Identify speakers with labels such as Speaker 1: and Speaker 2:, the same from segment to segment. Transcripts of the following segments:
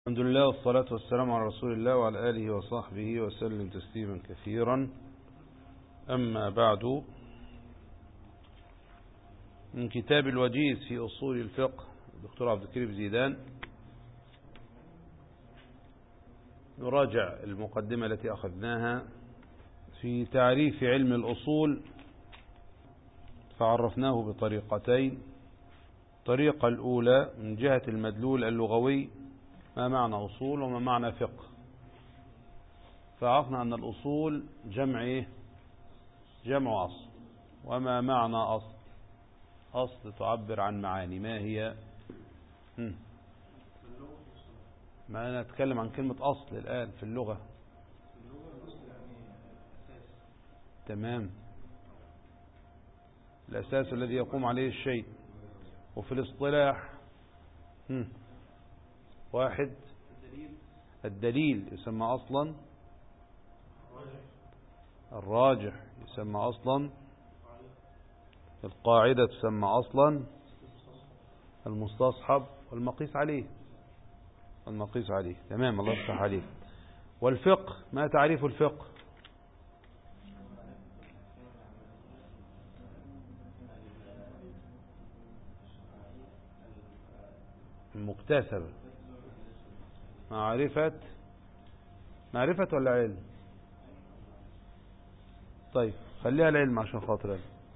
Speaker 1: الحمد لله والصلاة والسلام على رسول الله وعلى آله وصحبه وسلم تسليما كثيرا. أما بعد، من كتاب الوجيز في أصول الفقه الدكتور عبد الكريم زيدان نراجع المقدمة التي أخذناها في تعريف علم الأصول، فعرفناه بطريقتين. الطريقة الأولى من جهة المدلول اللغوي، ما معنى أصول وما معنى فقه. فعرفنا أن الأصول جمع أصل. وما معنى أصل؟ أصل تعبر عن معاني. ما هي؟ ما نتكلم عن كلمة أصل الآن في اللغة. تمام، الأساس الذي يقوم عليه الشيء. وفي الاصطلاح واحد، الدليل يسمى أصلا، الراجح يسمى أصلا، القاعدة تسمى أصلا، المستصحب والمقيس عليه. تمام، الله يفتح عليك. والفقه، ما تعريف الفقه؟ مكتسبة. معرفة ولا علم؟ طيب خليها العلم عشان خاطر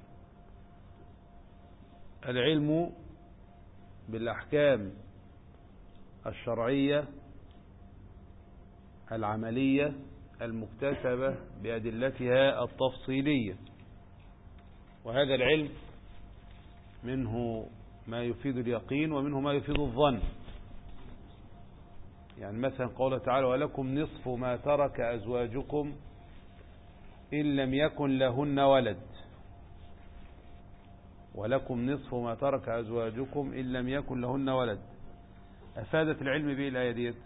Speaker 1: العلم بالأحكام الشرعية العملية المكتسبة بأدلتها التفصيلية. وهذا العلم منه ما يفيد اليقين ومنه ما يفيد الظن. يعني مثلا قوله تعالى: ولكم نصف ما ترك أزواجكم إن لم يكن لهن ولد. ولكم نصف ما ترك أزواجكم إن لم يكن لهن ولد. أفادت العلم به الآية ديت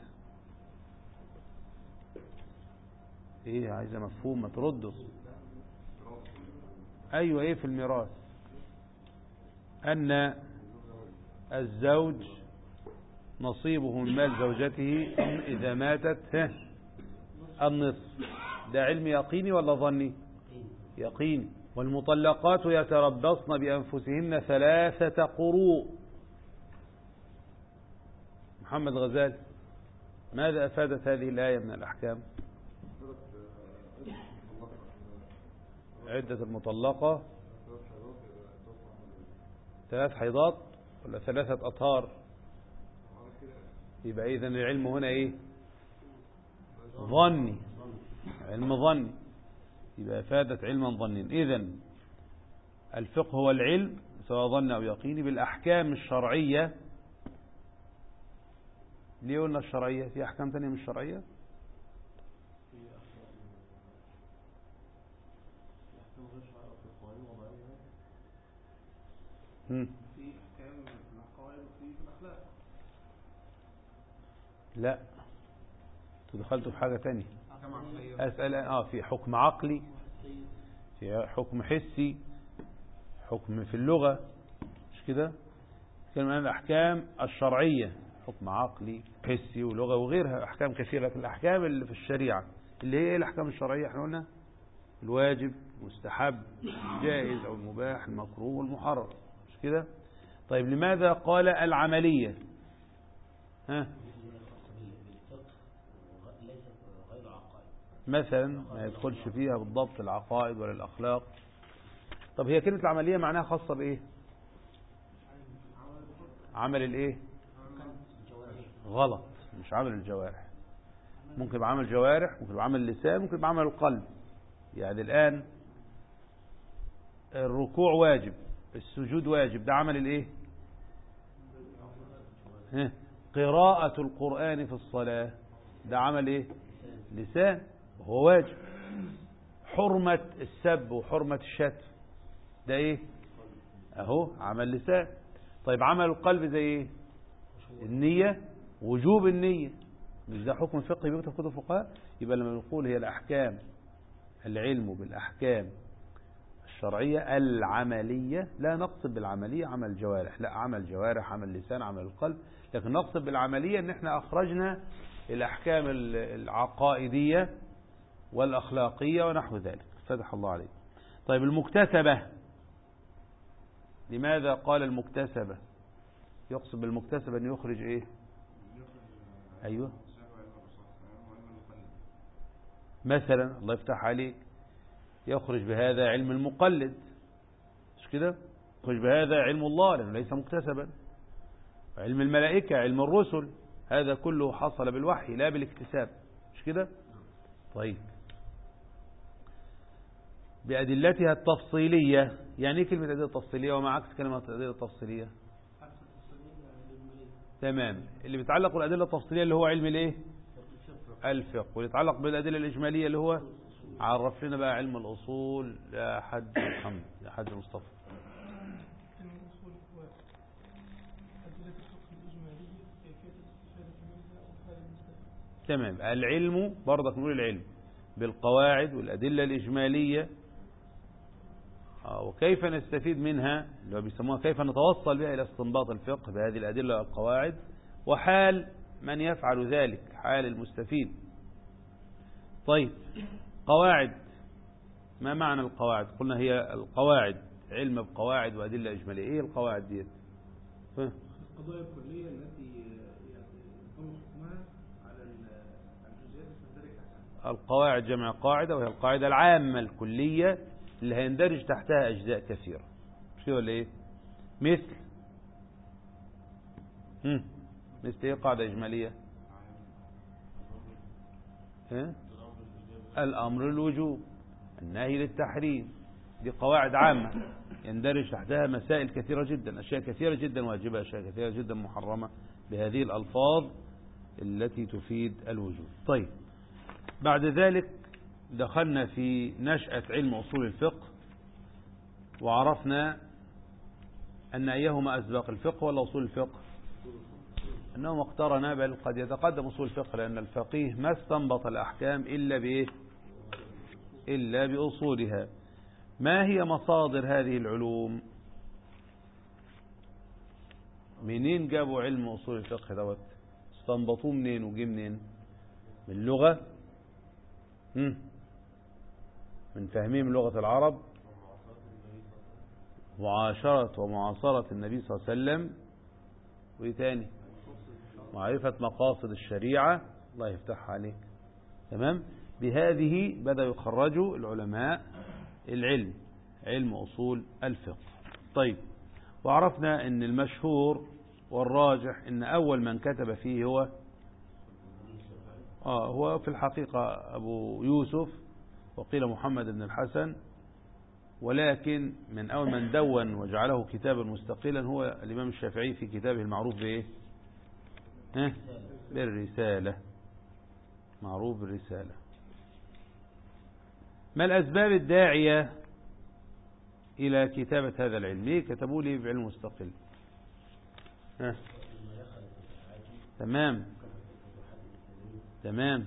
Speaker 1: إيه؟ عايزة مفهوم، ما ترده. أيوة، إيه في الميراث؟ أن الزوج نصيبه من مال زوجته إذا ماتت النصف. ده علم يقيني ولا ظني؟ يقيني. والمطلقات يتربصن بأنفسهن 3 قروء. محمد غزال، ماذا أفادت هذه الآية من الأحكام؟ عدة المطلقة 3 حيضات ولا 3 أطهار؟ يبقى إذن العلم هنا إيه؟ ظني، علم ظني. يبقى أفادت علما ظنيا. إذن الفقه هو العلم سواء ظن أو يقيني بالأحكام الشرعية. ليه قلنا الشرعية؟ في أحكام تانية مش شرعية؟ في أحكام في العقائد وفي الأخلاق. لا، تدخلتوا في حاجة تانية. أسأل في حكم عقلي، في حكم حسي، حكم في اللغة، مش كده؟ كلمة عن الأحكام الشرعية، حكم عقلي حسي ولغة وغيرها، أحكام كثيرة. الأحكام اللي في الشريعة اللي هي الأحكام الشرعية احنا قلنا الواجب، المستحب، الجائز أو المباح، المكروه والمحرم، مش كده؟ طيب لماذا قال العملية؟ مثلا ما يدخلش فيها بالضبط العقائد ولا الأخلاق. طب هي كلمة العملية معناها خاصة بإيه؟ عمل الإيه؟ غلط، مش عمل الجوارح. ممكن يبقى عمل جوارح، ممكن يبقى عمل لسان، ممكن يبقى عمل القلب. يعني الآن الركوع واجب، السجود واجب، ده عمل الإيه؟ قراءة القرآن في الصلاة ده عمل إيه؟ لسان، وهو واجب. حرمة السب وحرمة الشتم ده إيه؟ أهو عمل لسان. طيب عمل القلب زي إيه؟ النية، وجوب النية، مش ده حكم فقهي بيكتب كتب الفقهاء؟ يبقى لما نقول هي الأحكام، العلم بالأحكام الشرعية العملية، لا نقصد بالعملية عمل الجوارح، لا، عمل جوارح، عمل لسان، عمل القلب، لكن نقصد بالعملية ان احنا اخرجنا الاحكام العقائدية والاخلاقية ونحو ذلك. فتح الله عليك. طيب المكتسبة، لماذا قال المكتسبة؟ يقصد بالمكتسبة ان يخرج ايه؟ ايوه مثلا، الله يفتح عليك، يخرج بهذا علم المقلد، مش كده؟ يخرج بهذا علم الله لأنه ليس مكتسبا. علم الملائكة، علم الرسل، هذا كله حصل بالوحي لا بالاكتساب، مش كده؟ طيب بأدلتها التفصيلية. يعني ايه كلمة أدلة تفصيلية وما عكس كلمة أدلة تفصيلية؟ تمام. اللي بيتعلق بالأدلة التفصيلية اللي هو علم الايه؟ الفقه. واللي يتعلق بالأدلة الإجمالية اللي هو عرف لنا بقى علم الأصول يا حاج محمد، يا حاج مصطفى. تمام. العلم برضك نقول العلم بالقواعد والأدلة الإجمالية، وكيف نستفيد منها اللي هو بيسموها كيف نتوصل بها إلى استنباط الفقه بهذه الأدلة والقواعد، وحال من يفعل ذلك، حال المستفيد. طيب قواعد، ما معنى القواعد؟ قلنا هي القواعد علم بقواعد وأدلة إجمالية. إيه القواعد دي؟
Speaker 2: القضايا الكلية التي يقوم حكمها على الجزئيات المندرجة تحتها.
Speaker 1: القواعد جمع قاعدة، وهي القاعدة العامة الكلية اللي هيندرج تحتها أجزاء كثيرة، مش كده ولا إيه؟ مثل إيه قاعدة إجمالية؟ الأمر الوجوب، النهي للتحريم، دي قواعد عامة يندرج تحتها مسائل كثيرة جدا، أشياء كثيرة جدا واجبة، أشياء كثيرة جدا محرمة، بهذه الألفاظ التي تفيد الوجوب. طيب بعد ذلك دخلنا في نشأة علم أصول الفقه، وعرفنا أن أيهما أسبق، الفقه ولا أصول الفقه؟ أنه اقترنا، بل قد يتقدم أصول الفقه، لأن الفقيه ما استنبط الأحكام إلا بإيه؟ إلا بأصولها. ما هي مصادر هذه العلوم؟ منين جابوا علم أصول الفقه دوت؟ استنبطوه منين وجي منين؟ من اللغة، من فهمهم لغة العرب، معاشرة ومعاصرة النبي صلى الله عليه وسلم، وإيه تاني؟ معرفة مقاصد الشريعة. الله يفتح عليك. تمام. بهذه بدأوا يخرجوا العلماء العلم، علم أصول الفقه. طيب وعرفنا أن المشهور والراجح أن أول من كتب فيه هو في الحقيقة أبو يوسف، وقيل محمد بن الحسن، ولكن من أول من دون وجعله كتابا مستقلا هو الإمام الشافعي في كتابه المعروف بإيه؟ بالرسالة، معروف بالرسالة. ما الأسباب الداعية إلى كتابة هذا العلم؟ ليه كتبوا لي بعلم مستقل؟ تمام تمام.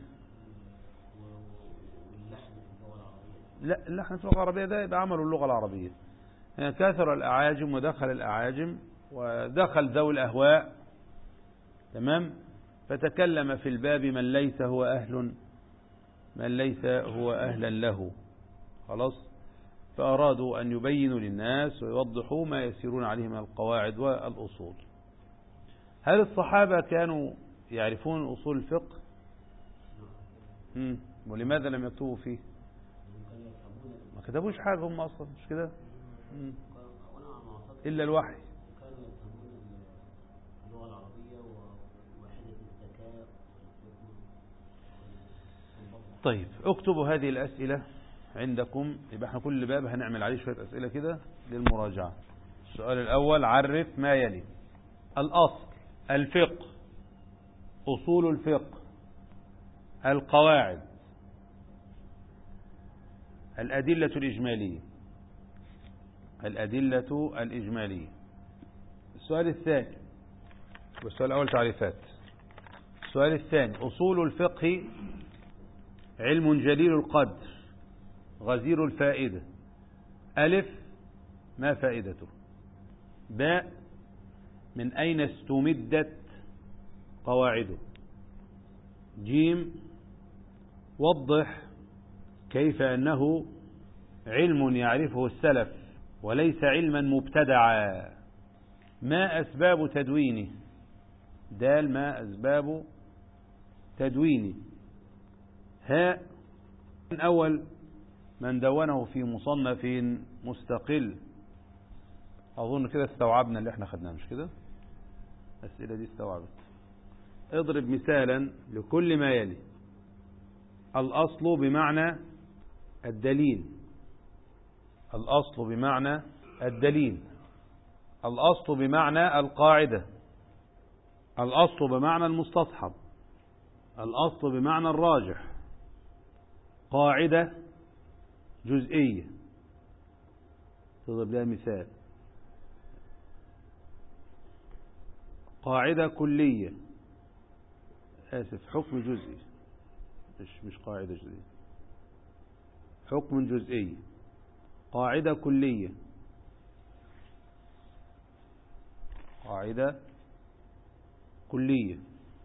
Speaker 1: لا اللحن في اللغة العربية ده يبقى عملوا اللغة العربية. كثر الأعاجم ودخل الأعاجم ودخل ذوي الأهواء، تمام، فتكلم في الباب من ليس هو أهلا له، خلاص. فأرادوا أن يبينوا للناس ويوضحوا ما يسيرون عليه من القواعد والأصول. هل الصحابة كانوا يعرفون أصول الفقه؟ ولماذا لم يكتبوا فيه؟ ما كتبوش حاجة هم أصلا، مش كده؟ إلا الوحي. طيب اكتبوا هذه الأسئلة عندكم، يبقى احنا كل باب هنعمل عليه شوية أسئلة كده للمراجعة. السؤال الأول: عرف ما يلي. الأصل، الفقه، أصول الفقه، القواعد، الأدلة الإجمالية. السؤال الثاني، والسؤال الأول تعريفات. السؤال الثاني: أصول الفقه علم جليل القدر غزير الفائدة. ألف: ما فائدته؟ باء: من أين استمدت قواعده. جيم وضح كيف أنه علم يعرفه السلف وليس علما مبتدعا. ما أسباب تدوينه؟ دال ما أسباب تدوينه. هاء من أول من دونه في مصنف مستقل. أظن كده استوعبنا اللي احنا خدناه، مش كده؟ الأسئلة دي استوعبت. اضرب مثالا لكل ما يلي. الأصل بمعنى الدليل. الأصل بمعنى الدليل. الأصل بمعنى القاعدة. الأصل بمعنى المستصحب. الأصل بمعنى الراجح. قاعدة جزئية. تضرب لها مثال. قاعدة كلية. آسف، حكم جزئي، مش قاعدة جزئية، حكم جزئي. قاعدة كلية. قاعدة كلية.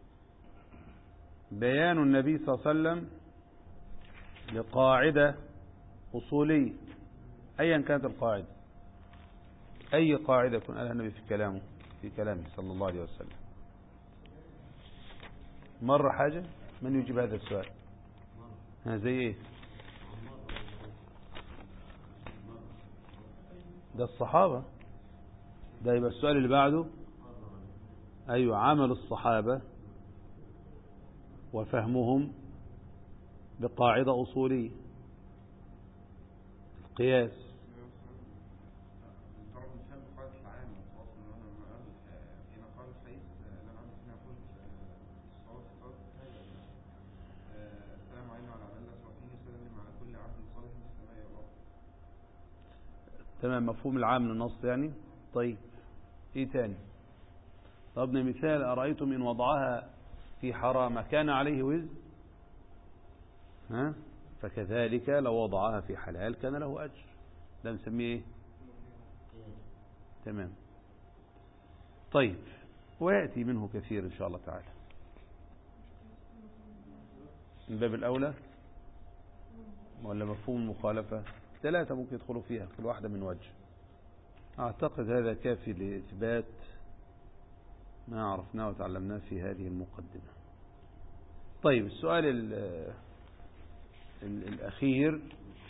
Speaker 1: بيان النبي صلى الله عليه وسلم لقاعدة أصولية أيا كانت القاعدة. أي قاعدة يكون قالها النبي في كلامه صلى الله عليه وسلم. مرة حاجة؟ من يجيب هذا السؤال؟ زي ايه؟ ده الصحابة. ده يبقى السؤال اللي بعده. أيوة، عمل الصحابة وفهمهم بقاعدة أصولية، القياس. تمام، مفهوم العام للنص يعني. طيب ايه تاني؟ ضربنا مثال: أرأيتم إن وضعها في حرام كان عليه وزر، فكذلك لو وضعها في حلال كان له أجر. ده نسميه ايه؟ تمام. طيب، ويأتي منه كثير إن شاء الله تعالى. من باب الأولى ولا مفهوم المخالفة؟ 3 ممكن يدخلوا فيها، كل واحدة من وجه. أعتقد هذا كافي لإثبات ما عرفناه وتعلمناه في هذه المقدمة. طيب، السؤال الأخير: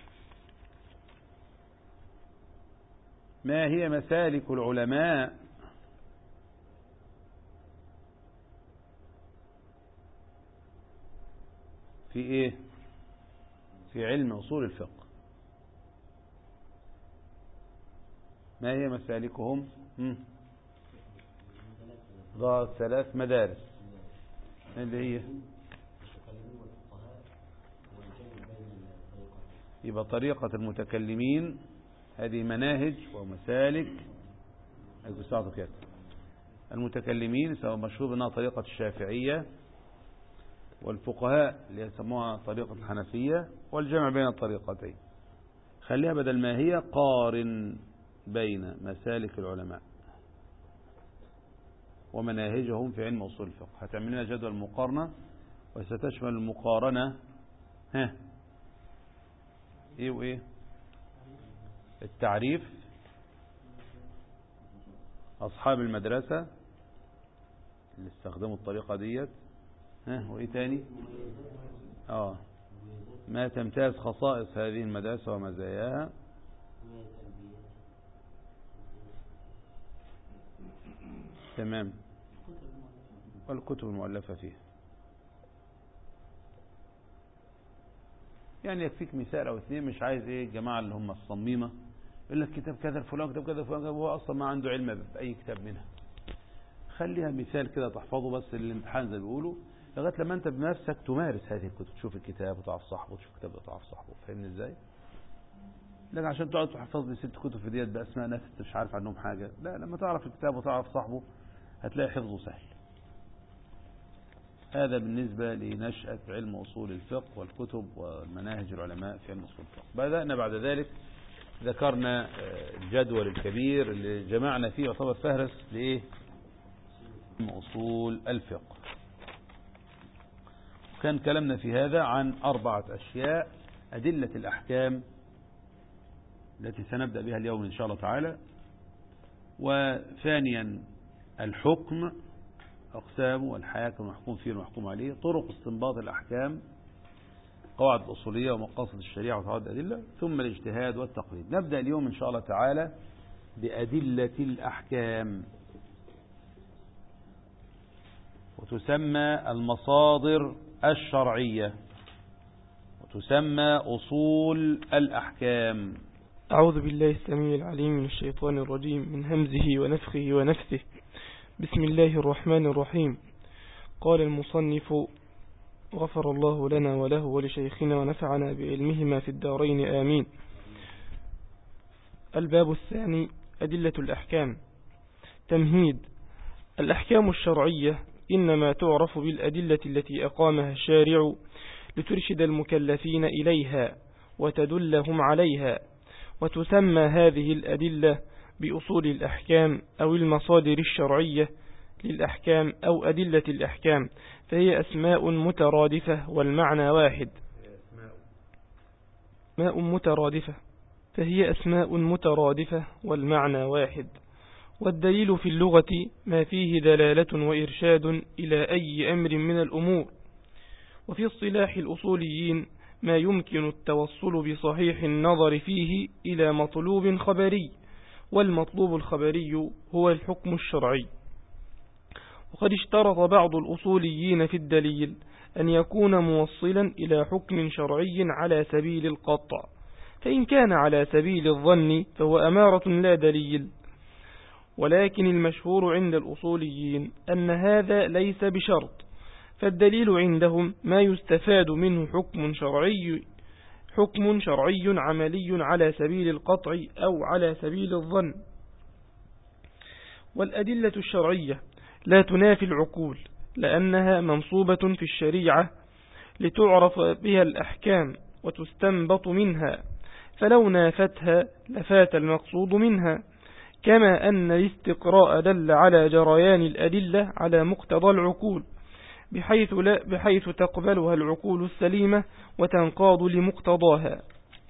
Speaker 1: ما هي مسالك العلماء في إيه؟ في علم أصول الفقه. ما هي مسالكهم؟ ضاء 3 مدارس اللي هي يبقى طريقة المتكلمين. هذه مناهج ومسالك المتكلمين، سواء مشهور بأنها طريقة الشافعية، والفقهاء اللي يسموها طريقة الحنفية، والجمع بين الطريقتين. خليها بدل ما هي قارن بين مسالك العلماء ومناهجهم في علم أصول الفقه. هتعمل لنا جدول مقارنة، وستشمل المقارنة ايه وايه؟ التعريف، أصحاب المدرسة اللي استخدموا الطريقة ديت، وايه تاني؟ ما تمتاز خصائص هذه المدرسة ومزاياها، تمام، والكتب المؤلفة فيها. يعني يكفيك مثال أو 2، مش عايز ايه الجماعة اللي هم الصميمة يقول لك كتاب كذا فلان، كتاب كذا فلان، وهو أصلا ما عنده علم بأي كتاب منها. خليها مثال كده تحفظه بس الامتحان زي ما بيقولوا، لغاية لما أنت بنفسك تمارس هذه الكتب، تشوف الكتاب وتعرف صاحبه، تشوف الكتاب وتعرف صاحبه. فاهمني ازاي؟ لكن عشان تقعد تحفظ لي 6 كتب في ديت بأسماء ناس انت مش عارف عنهم حاجة، لا، لما تعرف الكتاب وتعرف صاحبه هتلاقي حفظه سهل. هذا بالنسبة لنشأة علم أصول الفقه والكتب والمناهج العلماء في علم أصول الفقه. بدأنا بعد ذلك ذكرنا الجدول الكبير اللي جمعنا فيه يعتبر فهرس لإيه؟ أصول الفقه. كان كلامنا في هذا عن 4 أشياء: أدلة الأحكام التي سنبدأ بها اليوم إن شاء الله تعالى، وثانيا الحكم أقسامه والحاكم المحكوم فيه والمحكوم عليه، طرق استنباط الأحكام، قواعد الأصولية ومقاصد الشريعة وقواعد الأدلة، ثم الاجتهاد والتقليد. نبدأ اليوم إن شاء الله تعالى بأدلة الأحكام، وتسمى المصادر الشرعية، وتسمى أصول الأحكام.
Speaker 3: أعوذ بالله السميع العليم من الشيطان الرجيم، من همزه ونفخه ونفثه. بسم الله الرحمن الرحيم. قال المصنف: غفر الله لنا وله ولشيخنا ونفعنا بعلمهما في الدارين آمين. الباب الثاني: أدلة الأحكام. تمهيد: الأحكام الشرعية إنما تعرف بالأدلة التي أقامها الشارع لترشد المكلفين إليها وتدلهم عليها، وتسمى هذه الأدلة بأصول الأحكام أو المصادر الشرعية للأحكام أو أدلة الأحكام، فهي أسماء مترادفة والمعنى واحد. فهي أسماء مترادفة والمعنى واحد. والدليل في اللغة ما فيه دلالة وإرشاد إلى أي أمر من الأمور. وفي اصطلاح الأصوليين ما يمكن التوصل بصحيح النظر فيه إلى مطلوب خبري، والمطلوب الخبري هو الحكم الشرعي. وقد اشترط بعض الأصوليين في الدليل أن يكون موصلا إلى حكم شرعي على سبيل القطع، فإن كان على سبيل الظن فهو أمارة لا دليل. ولكن المشهور عند الأصوليين أن هذا ليس بشرط، فالدليل عندهم ما يستفاد منه حكم شرعي عملي على سبيل القطع أو على سبيل الظن. والأدلة الشرعية لا تنافي العقول، لأنها منصوبة في الشريعة لتعرف بها الأحكام وتستنبط منها، فلو نافتها لفات المقصود منها. كما أن الاستقراء دل على جريان الأدلة على مقتضى العقول، بحيث تقبلها العقول السليمة وتنقاد لمقتضاها.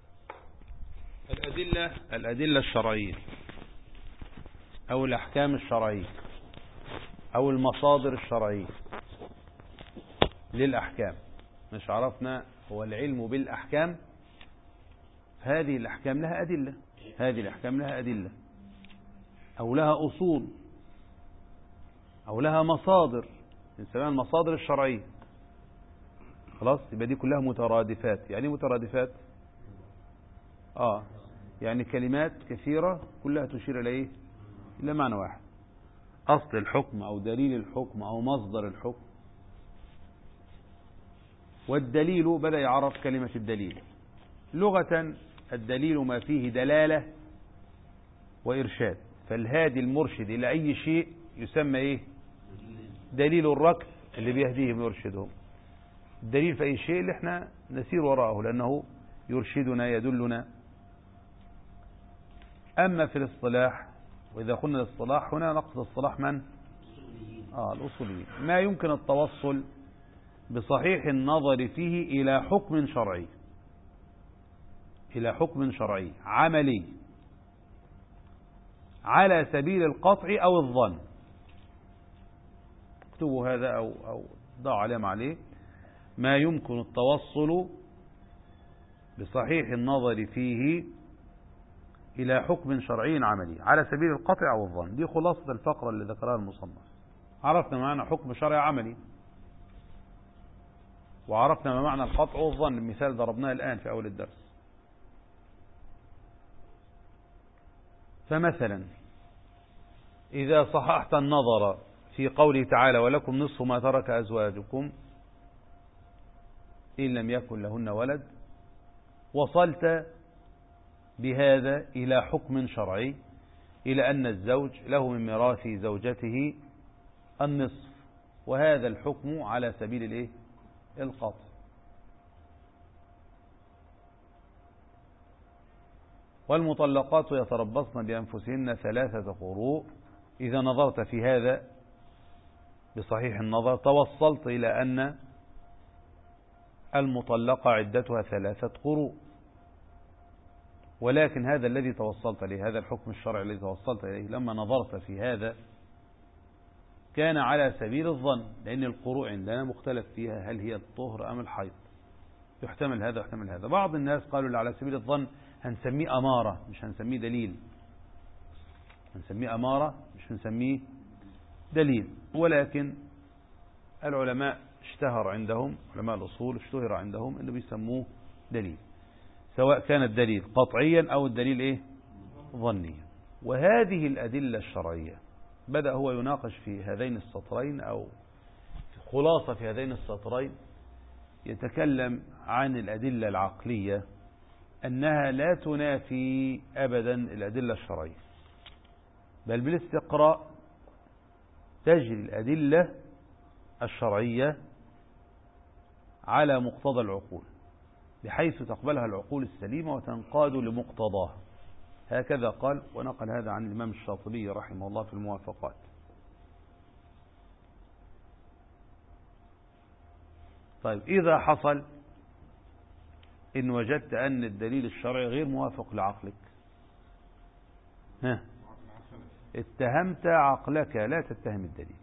Speaker 1: الأدلة الشرعية أو الأحكام الشرعية أو المصادر الشرعية للأحكام. مش عرفنا هو العلم بالأحكام، هذه الأحكام لها أدلة أو لها أصول أو لها مصادر، نسميها المصادر الشرعية. خلاص، يبقى دي كلها مترادفات. يعني مترادفات يعني كلمات كثيرة كلها تشير إلى إلى معنى واحد: أصل الحكم أو دليل الحكم أو مصدر الحكم. والدليل بدأ يعرف كلمة الدليل لغة: الدليل ما فيه دلالة وإرشاد، فالهادي المرشد إلى أي شيء يسمى دليل الركب اللي بيهديهم ويرشدهم. الدليل في أي شيء اللي احنا نسير وراءه لأنه يرشدنا يدلنا. أما في الاصطلاح، وإذا قلنا الاصطلاح هنا نقصد اصطلاح من؟ الأصوليين. ما يمكن التوصل بصحيح النظر فيه إلى حكم شرعي عملي على سبيل القطع أو الظن. اكتبوا هذا أو ضع علامة عليه: ما يمكن التوصل بصحيح النظر فيه إلى حكم شرعي عملي على سبيل القطع أو الظن. دي خلاصة الفقرة اللي ذكرها المصنف. عرفنا معنى حكم شرعي عملي، وعرفنا ما معنى القطع والظن، المثال ضربناه الآن في أول الدرس. فمثلا إذا صححت النظر في قوله تعالى: ولكم نصف ما ترك أزواجكم إن لم يكن لهن ولد، وصلت بهذا إلى حكم شرعي، إلى أن الزوج له من ميراث زوجته النصف، وهذا الحكم على سبيل القطع. والمطلقات يتربصن بأنفسهن 3 قروء. إذا نظرت في هذا بصحيح النظر توصلت إلى أن المطلقة عدتها 3 قروء. ولكن هذا الذي توصلت إليه، هذا الحكم الشرعي الذي توصلت إليه لما نظرت في هذا كان على سبيل الظن، لأن القروء عندنا مختلف فيها هل هي الطهر أم الحيض، يحتمل هذا ويحتمل هذا. بعض الناس قالوا على سبيل الظن هنسميه أمارة مش هنسميه دليل، هنسميه أمارة مش هنسميه دليل. ولكن العلماء اشتهر عندهم، علماء الأصول اشتهر عندهم أنه بيسموه دليل، سواء كان الدليل قطعيا أو الدليل ظنيا. وهذه الأدلة الشرعية بدأ هو يناقش في هذين السطرين أو خلاصة في هذين السطرين، يتكلم عن الأدلة العقلية أنها لا تنافي أبدا الأدلة الشرعية، بل بالاستقراء تجري الأدلة الشرعية على مقتضى العقول، بحيث تقبلها العقول السليمة وتنقاد لمقتضاها. هكذا قال، ونقل هذا عن الإمام الشاطبي رحمه الله في الموافقات. طيب إذا حصل إن وجدت أن الدليل الشرعي غير موافق لعقلك، اتهمت عقلك لا تتهم الدليل،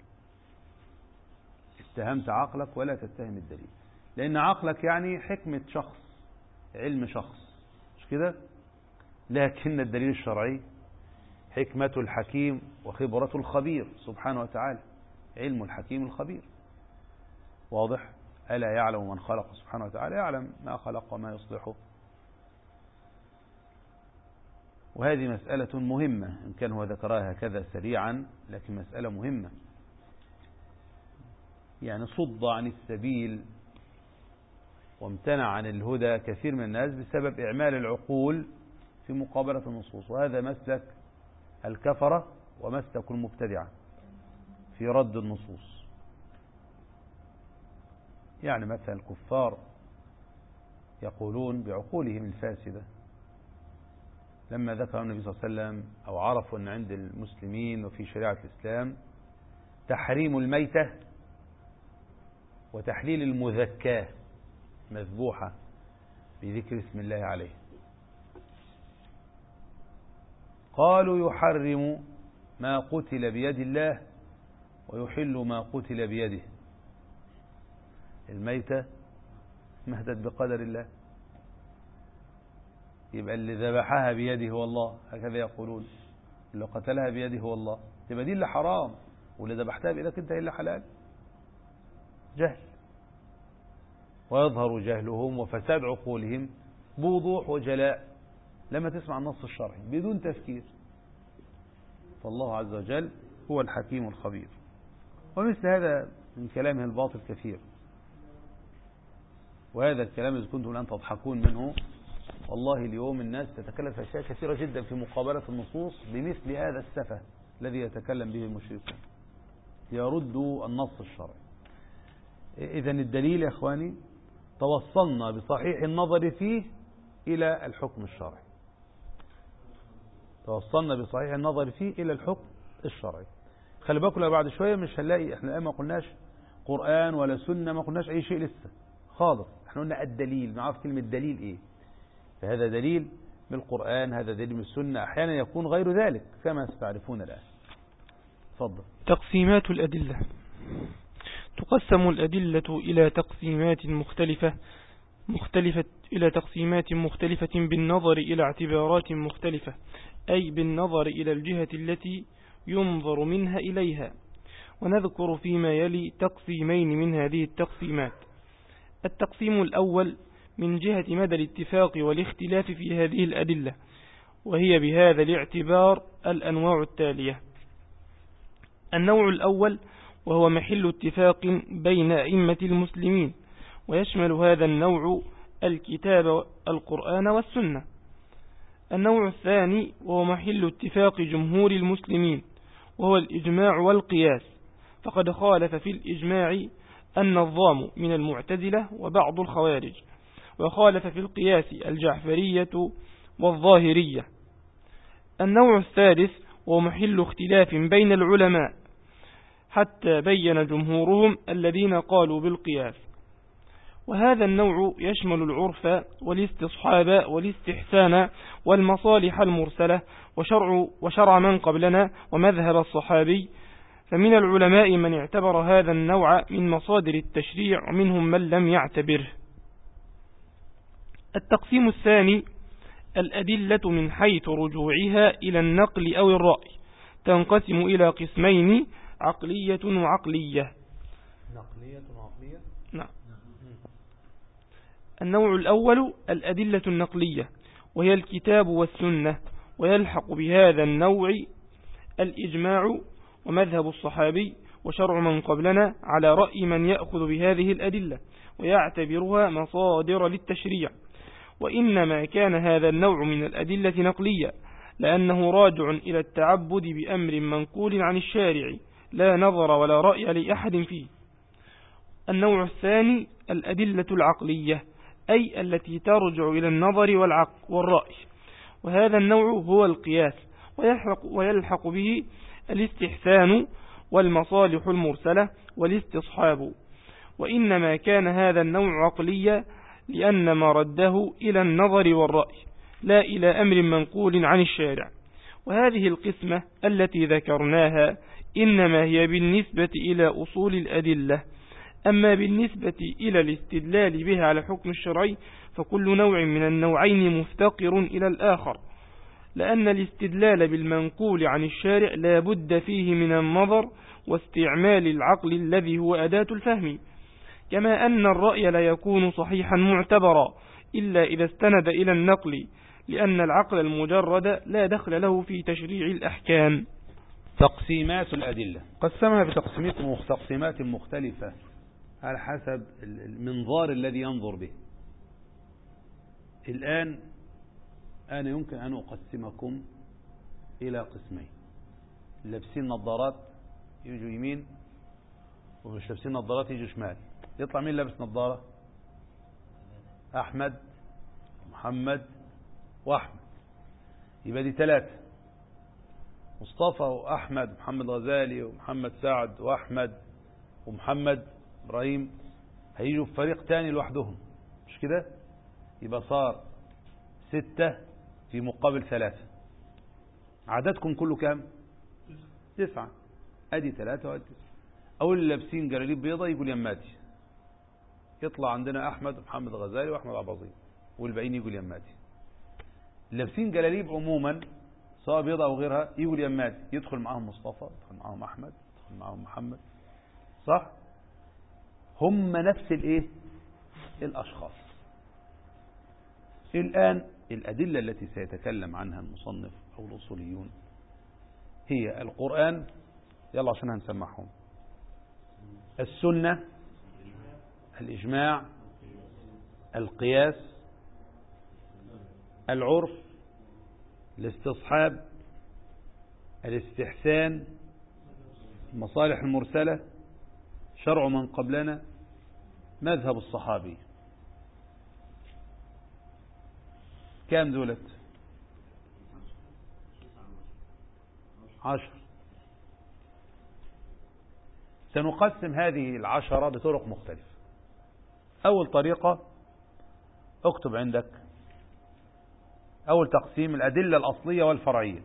Speaker 1: اتهمت عقلك ولا تتهم الدليل، لأن عقلك يعني حكمة شخص، علم شخص، مش كده؟ لكن الدليل الشرعي حكمة الحكيم وخبرة الخبير سبحانه وتعالى، علم الحكيم الخبير. واضح؟ ألا يعلم من خلق سبحانه وتعالى، يعلم ما خلق وما يصلحه. وهذه مسألة مهمة، إن كان هو ذكرها هكذا سريعا، لكن مسألة مهمة. يعني صد عن السبيل وامتنع عن الهدى كثير من الناس بسبب إعمال العقول في مقابلة النصوص، وهذا مسلك الكفرة ومسلك المبتدعة في رد النصوص. يعني مثلا الكفار يقولون بعقولهم الفاسدة لما ذكر النبي صلى الله عليه وسلم أو عرفوا أن عند المسلمين وفي شريعة الإسلام تحريم الميتة وتحليل المذكاة مذبوحة بذكر اسم الله عليه، قالوا يحرم ما قتل بيد الله ويحل ما قتل بيده. الميتة مهدت بقدر الله، يبقى اللي ذبحها بيده هو الله، هكذا يقولون، اللي قتلها بيده هو الله، تبقى دي اللي حرام، واللي ذبحتها بيدك انت اللي حلال. جهل، ويظهر جهلهم وفساد عقولهم بوضوح وجلاء لما تسمع النص الشرعي بدون تفكير. فالله عز وجل هو الحكيم الخبير. ومثل هذا من كلامه الباطل كثير، وهذا الكلام إذا كنتم الآن تضحكون منه، والله اليوم الناس تتكلم في أشياء كثيرة جدا في مقابلة النصوص بمثل هذا السفه الذي يتكلم به المشركون، يردوا النص الشرعي. إذن الدليل يا إخواني توصلنا بصحيح النظر فيه إلى الحكم الشرعي، توصلنا بصحيح النظر فيه إلى الحكم الشرعي. خلي بالكم بعد شوية مش هنلاقي، احنا ما قلناش قرآن ولا سنة، ما قلناش أي شيء لسه خالص، احنا قلنا الدليل، نعرف كلمة دليل إيه، فهذا دليل من القرآن، هذا دليل من السنة، أحيانا يكون غير ذلك كما ستعرفون الآن. تفضل.
Speaker 3: تقسيمات الأدلة. تقسم الأدلة إلى تقسيمات مختلفة بالنظر إلى اعتبارات مختلفة، أي بالنظر إلى الجهة التي ينظر منها إليها. ونذكر فيما يلي تقسيمين من هذه التقسيمات. التقسيم الأول من جهة مدى الاتفاق والاختلاف في هذه الأدلة، وهي بهذا الاعتبار الأنواع التالية. النوع الأول وهو محل اتفاق بين أئمة المسلمين، ويشمل هذا النوع الكتاب القرآن والسنة. النوع الثاني وهو محل اتفاق جمهور المسلمين، وهو الإجماع والقياس، فقد خالف في الإجماع النظام من المعتزلة وبعض الخوارج، وخالف في القياس الجعفرية والظاهرية. النوع الثالث وهو محل اختلاف بين العلماء، حتى بين جمهورهم الذين قالوا بالقياس، وهذا النوع يشمل العرف والاستصحاب والاستحسان والمصالح المرسلة وشرع من قبلنا ومذهب الصحابي. فمن العلماء من اعتبر هذا النوع من مصادر التشريع ومنهم من لم يعتبره. التقسيم الثاني: الأدلة من حيث رجوعها إلى النقل أو الرأي تنقسم إلى قسمين: عقلية وعقلية.
Speaker 1: نقلية وعقلية.
Speaker 3: نعم. النوع الأول الأدلة النقلية، وهي الكتاب والسنة، ويلحق بهذا النوع الإجماع ومذهب الصحابي وشرع من قبلنا على رأي من يأخذ بهذه الأدلة ويعتبرها مصادر للتشريع. وإنما كان هذا النوع من الأدلة نقلية لأنه راجع إلى التعبد بأمر منقول عن الشارع لا نظر ولا رأي لأحد فيه. النوع الثاني الأدلة العقلية، أي التي ترجع إلى النظر والرأي، وهذا النوع هو القياس، ويلحق به الاستحسان والمصالح المرسلة والاستصحاب. وإنما كان هذا النوع عقليا لأن مرده إلى النظر والرأي لا إلى أمر منقول عن الشارع. وهذه القسمة التي ذكرناها إنما هي بالنسبة إلى أصول الأدلة. أما بالنسبة إلى الاستدلال بها على حكم الشرعي فكل نوع من النوعين مفتقر إلى الآخر، لأن الاستدلال بالمنقول عن الشارع لا بد فيه من النظر واستعمال العقل الذي هو أداة الفهم، كما أن الرأي لا يكون صحيحا معتبرا إلا إذا استند إلى النقل، لأن العقل المجرد لا دخل له في تشريع الأحكام.
Speaker 1: تقسيمات الأدلة قسمها بتقسيمات مختلفة على حسب المنظار الذي ينظر به. الآن أنا يمكن أن أقسمكم إلى قسمين: لابسين نظارات يجوا يمين، ومش لابسين نظارات يجوا شمال. يطلع مين لابس نظارة؟ أحمد، محمد، وأحمد. يبقى دي 3: مصطفى وأحمد، محمد غزالي ومحمد سعد وأحمد ومحمد إبراهيم هيجوا في فريق تاني لوحدهم، مش كده؟ يبقى صار 6 في مقابل 3. عددكم كله كام؟ 9. أدي 3 وأدي 9. أول اللي لابسين جلاليب بيضة يقول يماتي، يطلع عندنا أحمد ومحمد غزالي وأحمد عباظي، والباقيين يقول يماتي. لابسين جلاليب عموما سواء بيضة أو غيرها يقول يماتي، يدخل معهم مصطفى، يدخل معهم أحمد، يدخل معهم محمد، صح؟ هم نفس الإيه؟ الأشخاص. الآن الأدلة التي سيتكلم عنها المصنف أو الأصوليون هي القرآن، يلا عشان هنسمعهم، السنة، الإجماع، القياس، العرف، الاستصحاب، الاستحسان، المصالح المرسلة، شرع من قبلنا، مذهب الصحابي. كام دولت؟ 10. سنقسم هذه 10 بطرق مختلفة. أول طريقة اكتب عندك أول تقسيم: الأدلة الأصلية والفرعية.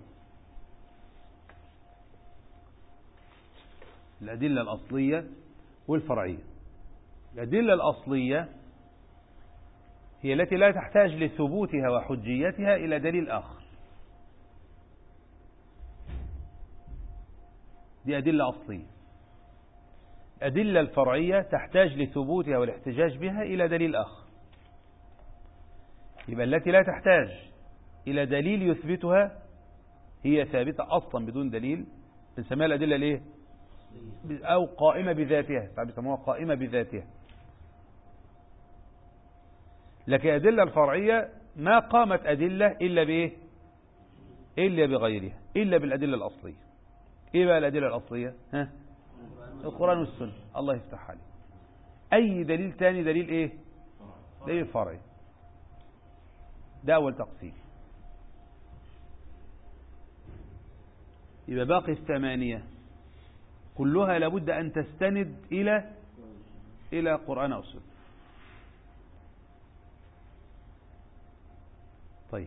Speaker 1: الأدلة الأصلية والفرعية. الأدلة الأصلية هي التي لا تحتاج لثبوتها وحجيتها إلى دليل آخر، دي أدلة أصلية. الأدلة الفرعية تحتاج لثبوتها والاحتجاج بها إلى دليل آخر. يبقى التي لا تحتاج إلى دليل يثبتها هي ثابتة أصلا بدون دليل، بنسميها الأدلة الإيه؟ أو قائمة بذاتها، بيسموها قائمة بذاتها. لكن الأدلة الفرعية ما قامت أدلة إلا بإيه؟ إلا بغيرها، إلا بالأدلة الأصلية. إيه بقى الأدلة الأصلية؟ القرآن والسنة. الله يفتح عليك. أي دليل تاني دليل إيه؟ دليل فرعي. ده أول تقسيم. يبقى باقي 8 كلها لابد أن تستند إلى قرآن أو سنة. طيب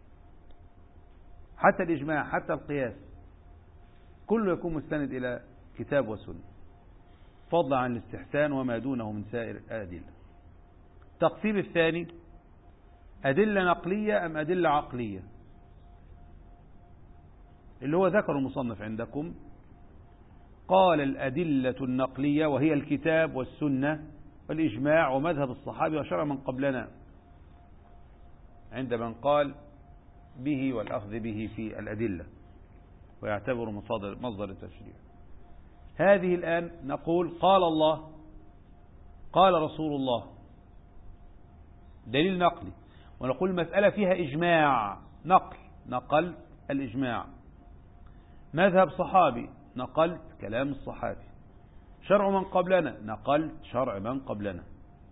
Speaker 1: حتى الإجماع حتى القياس كله يكون مستند إلى كتاب وسنة، فضلا عن الاستحسان وما دونه من سائر الأدلة. التقسيم الثاني أدلة نقلية أم أدلة عقلية، اللي هو ذكر المصنف عندكم. قال الأدلة النقلية وهي الكتاب والسنة والإجماع ومذهب الصحابة وشرع من قبلنا، عند من قال به والأخذ به في الأدلة ويعتبر مصدر التشريع. هذه الآن نقول قال الله قال رسول الله، دليل نقلي، ونقول المسألة فيها إجماع نقلت الإجماع، مذهب صحابي نقلت كلام الصحابي، شرع من قبلنا نقلت شرع من قبلنا.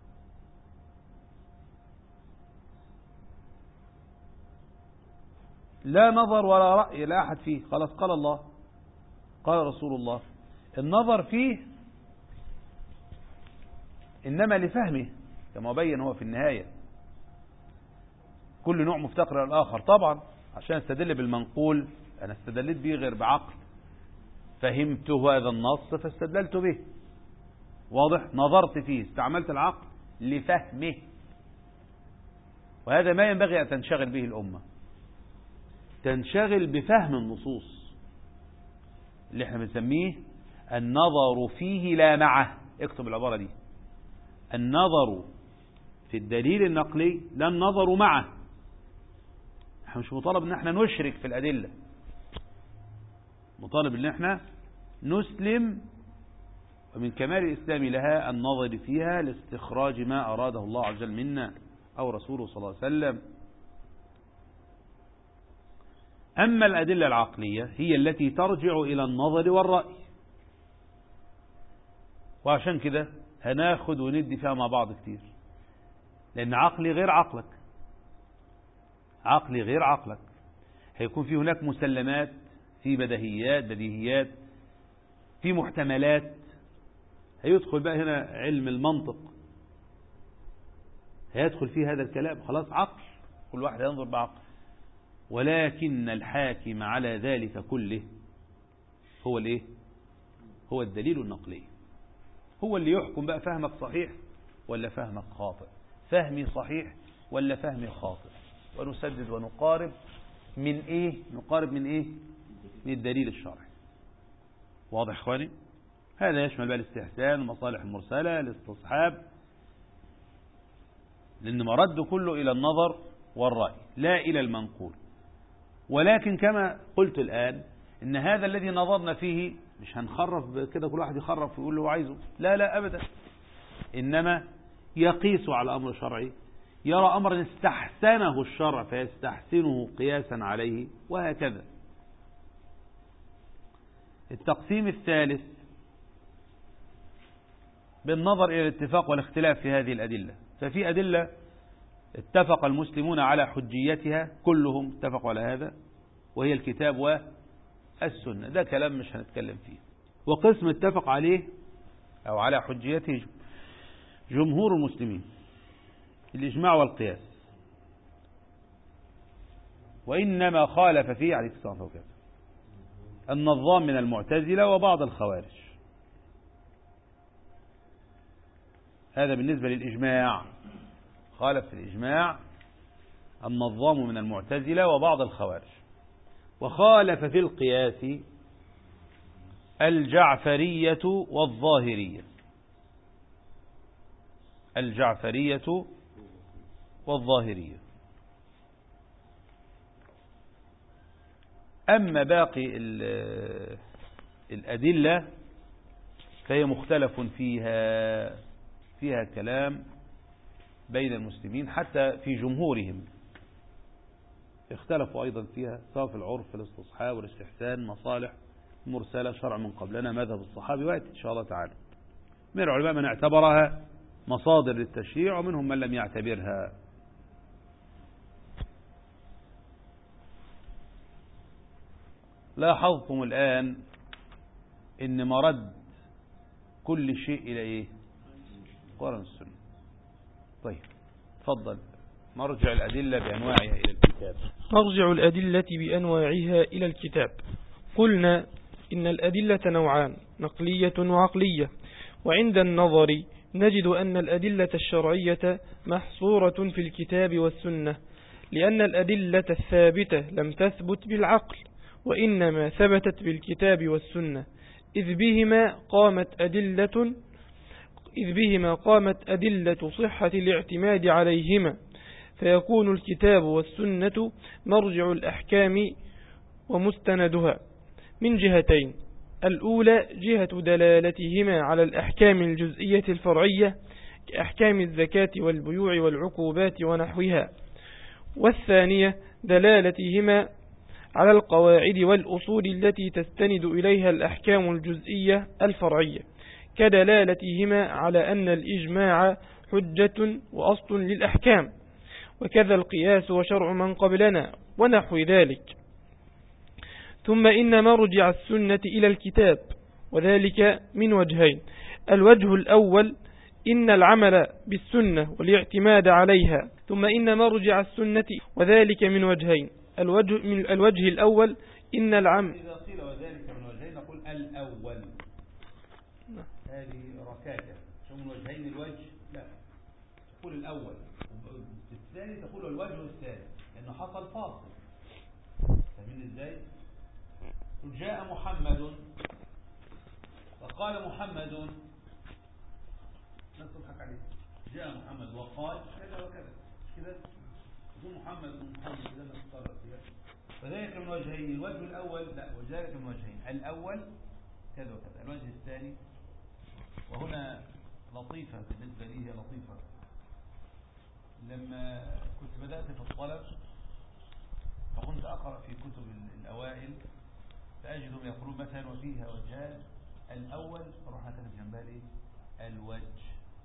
Speaker 1: لا نظر ولا رأي لا أحد فيه، خلاص قال الله قال رسول الله. النظر فيه إنما لفهمه كما بين هو في النهاية، كل نوع مفتقر للآخر طبعا. عشان استدل بالمنقول أنا استدلت به غير بعقل، فهمته هذا النص فاستدللت به، واضح. نظرت فيه استعملت العقل لفهمه، وهذا ما ينبغي أن تنشغل به الأمة، تنشغل بفهم النصوص اللي احنا بنسميه النظر فيه لا معه. اكتب العبارة دي، النظر في الدليل النقلي لا النظر معه. احنا مش مطالب ان احنا نشرك في الأدلة، مطالب ان احنا نسلم، ومن كمال الإسلام لها النظر فيها لاستخراج ما أراده الله عز وجل منا أو رسوله صلى الله عليه وسلم. أما الأدلة العقلية هي التي ترجع إلى النظر والرأي، وعشان كده هناخد وندي فيها مع بعض كتير، لأن عقلي غير عقلك، عقلي غير عقلك. هيكون في هناك مسلمات، في بديهيات، في محتملات. هيدخل بقى هنا علم المنطق، هيدخل فيه هذا الكلام، خلاص عقل، كل واحد ينظر بعقل. ولكن الحاكم على ذلك كله هو الايه؟ هو الدليل النقلي، هو اللي يحكم بقى فهمك صحيح ولا فهمك خاطئ، فهمي صحيح ولا فهمي خاطئ، ونسدد ونقارب من ايه؟ نقارب من ايه؟ من الدليل الشرعي. واضح اخواني؟ هذا يشمل بقى الاستحسان، المصالح المرسلة، الاستصحاب، لأن مرد كله إلى النظر والرأي لا إلى المنقول. ولكن كما قلت الآن إن هذا الذي نظرنا فيه مش هنخرف كده كل واحد يخرف ويقول له عايزه، لا أبدا، إنما يقيس على أمر شرعي، يرى أمرا استحسنه الشرع فيستحسنه قياسا عليه، وهكذا. التقسيم الثالث بالنظر إلى الاتفاق والاختلاف في هذه الأدلة. ففي أدلة اتفق المسلمون على حجيتها، كلهم اتفقوا على هذا، وهي الكتاب والسنة، ده كلام مش هنتكلم فيه. وقسم اتفق عليه أو على حجيته جمهور المسلمين، الإجماع والقياس، وإنما خالف فيه عليه الصلاة والسلام النظام من المعتزلة وبعض الخوارج. هذا بالنسبة للإجماع، خالف في الإجماع النظام من المعتزلة وبعض الخوارج. وخالف في القياس الجعفرية والظاهرية، الجعفرية والظاهرية. أما باقي الأدلة فهي مختلف فيها كلام بين المسلمين، حتى في جمهورهم اختلفوا أيضا فيها، سواء في العرف، الاستصحاب والاستحسان، مصالح مرسلة، شرع من قبلنا، مذهب الصحابي، وقت إن شاء الله تعالى. من العلماء من اعتبرها مصادر للتشريع، ومنهم من لم يعتبرها. لاحظتم الآن إن مرد كل شيء إلى إيه؟ القرآن والسنة. طيب تفضل مرجع الأدلة بأنواعها إلى الكتاب.
Speaker 3: مرجع الأدلة بأنواعها إلى الكتاب. قلنا إن الأدلة نوعان، نقلية وعقلية. وعند النظر نجد أن الأدلة الشرعية محصورة في الكتاب والسنة، لأن الأدلة الثابتة لم تثبت بالعقل، وإنما ثبتت بالكتاب والسنة، إذ بهما قامت أدلة صحة الاعتماد عليهما، فيكون الكتاب والسنة مرجع الأحكام ومستندها من جهتين: الأولى جهة دلالتهما على الأحكام الجزئية الفرعية كأحكام الزكاة والبيوع والعقوبات ونحوها، والثانية دلالتهما على القواعد والأصول التي تستند إليها الأحكام الجزئية الفرعية، كدلالتهما على أن الإجماع حجة وأصل للأحكام، وكذا القياس وشرع من قبلنا ونحو ذلك. ثم إن مرجع السنة إلى الكتاب، وذلك من وجهين: الوجه الأول إن العمل بالسنة والاعتماد عليها. ثم إن مرجع السنة، وذلك من وجهين: الوجه الأول إن العمل.
Speaker 1: إذا قيل وذلك من وجهين نقول الأول، هذه ركاكة. شو من وجهين الوجه؟ لا، تقول الأول، الثاني تقول الوجه الثاني، لأنه حصل فاصل. فمن إزاي؟ جاء محمد وقال محمد، لا تضحك عليه، جاء محمد وقال كذا وكذا، كذا يقول محمد كذا ما تقرر فيها. فذلك من وجهين: الوجه الأول لا، وذلك من وجهين: الأول كذا وكذا، الوجه الثاني. وهنا لطيفة بالنسبة لي، هي لطيفة. لما كنت بدأت في الطلب فكنت أقرأ في كتب الأوائل فأجدهم يقولون مثلا وفيها وجهان: الأول رحنا كتب جنبها الوجه،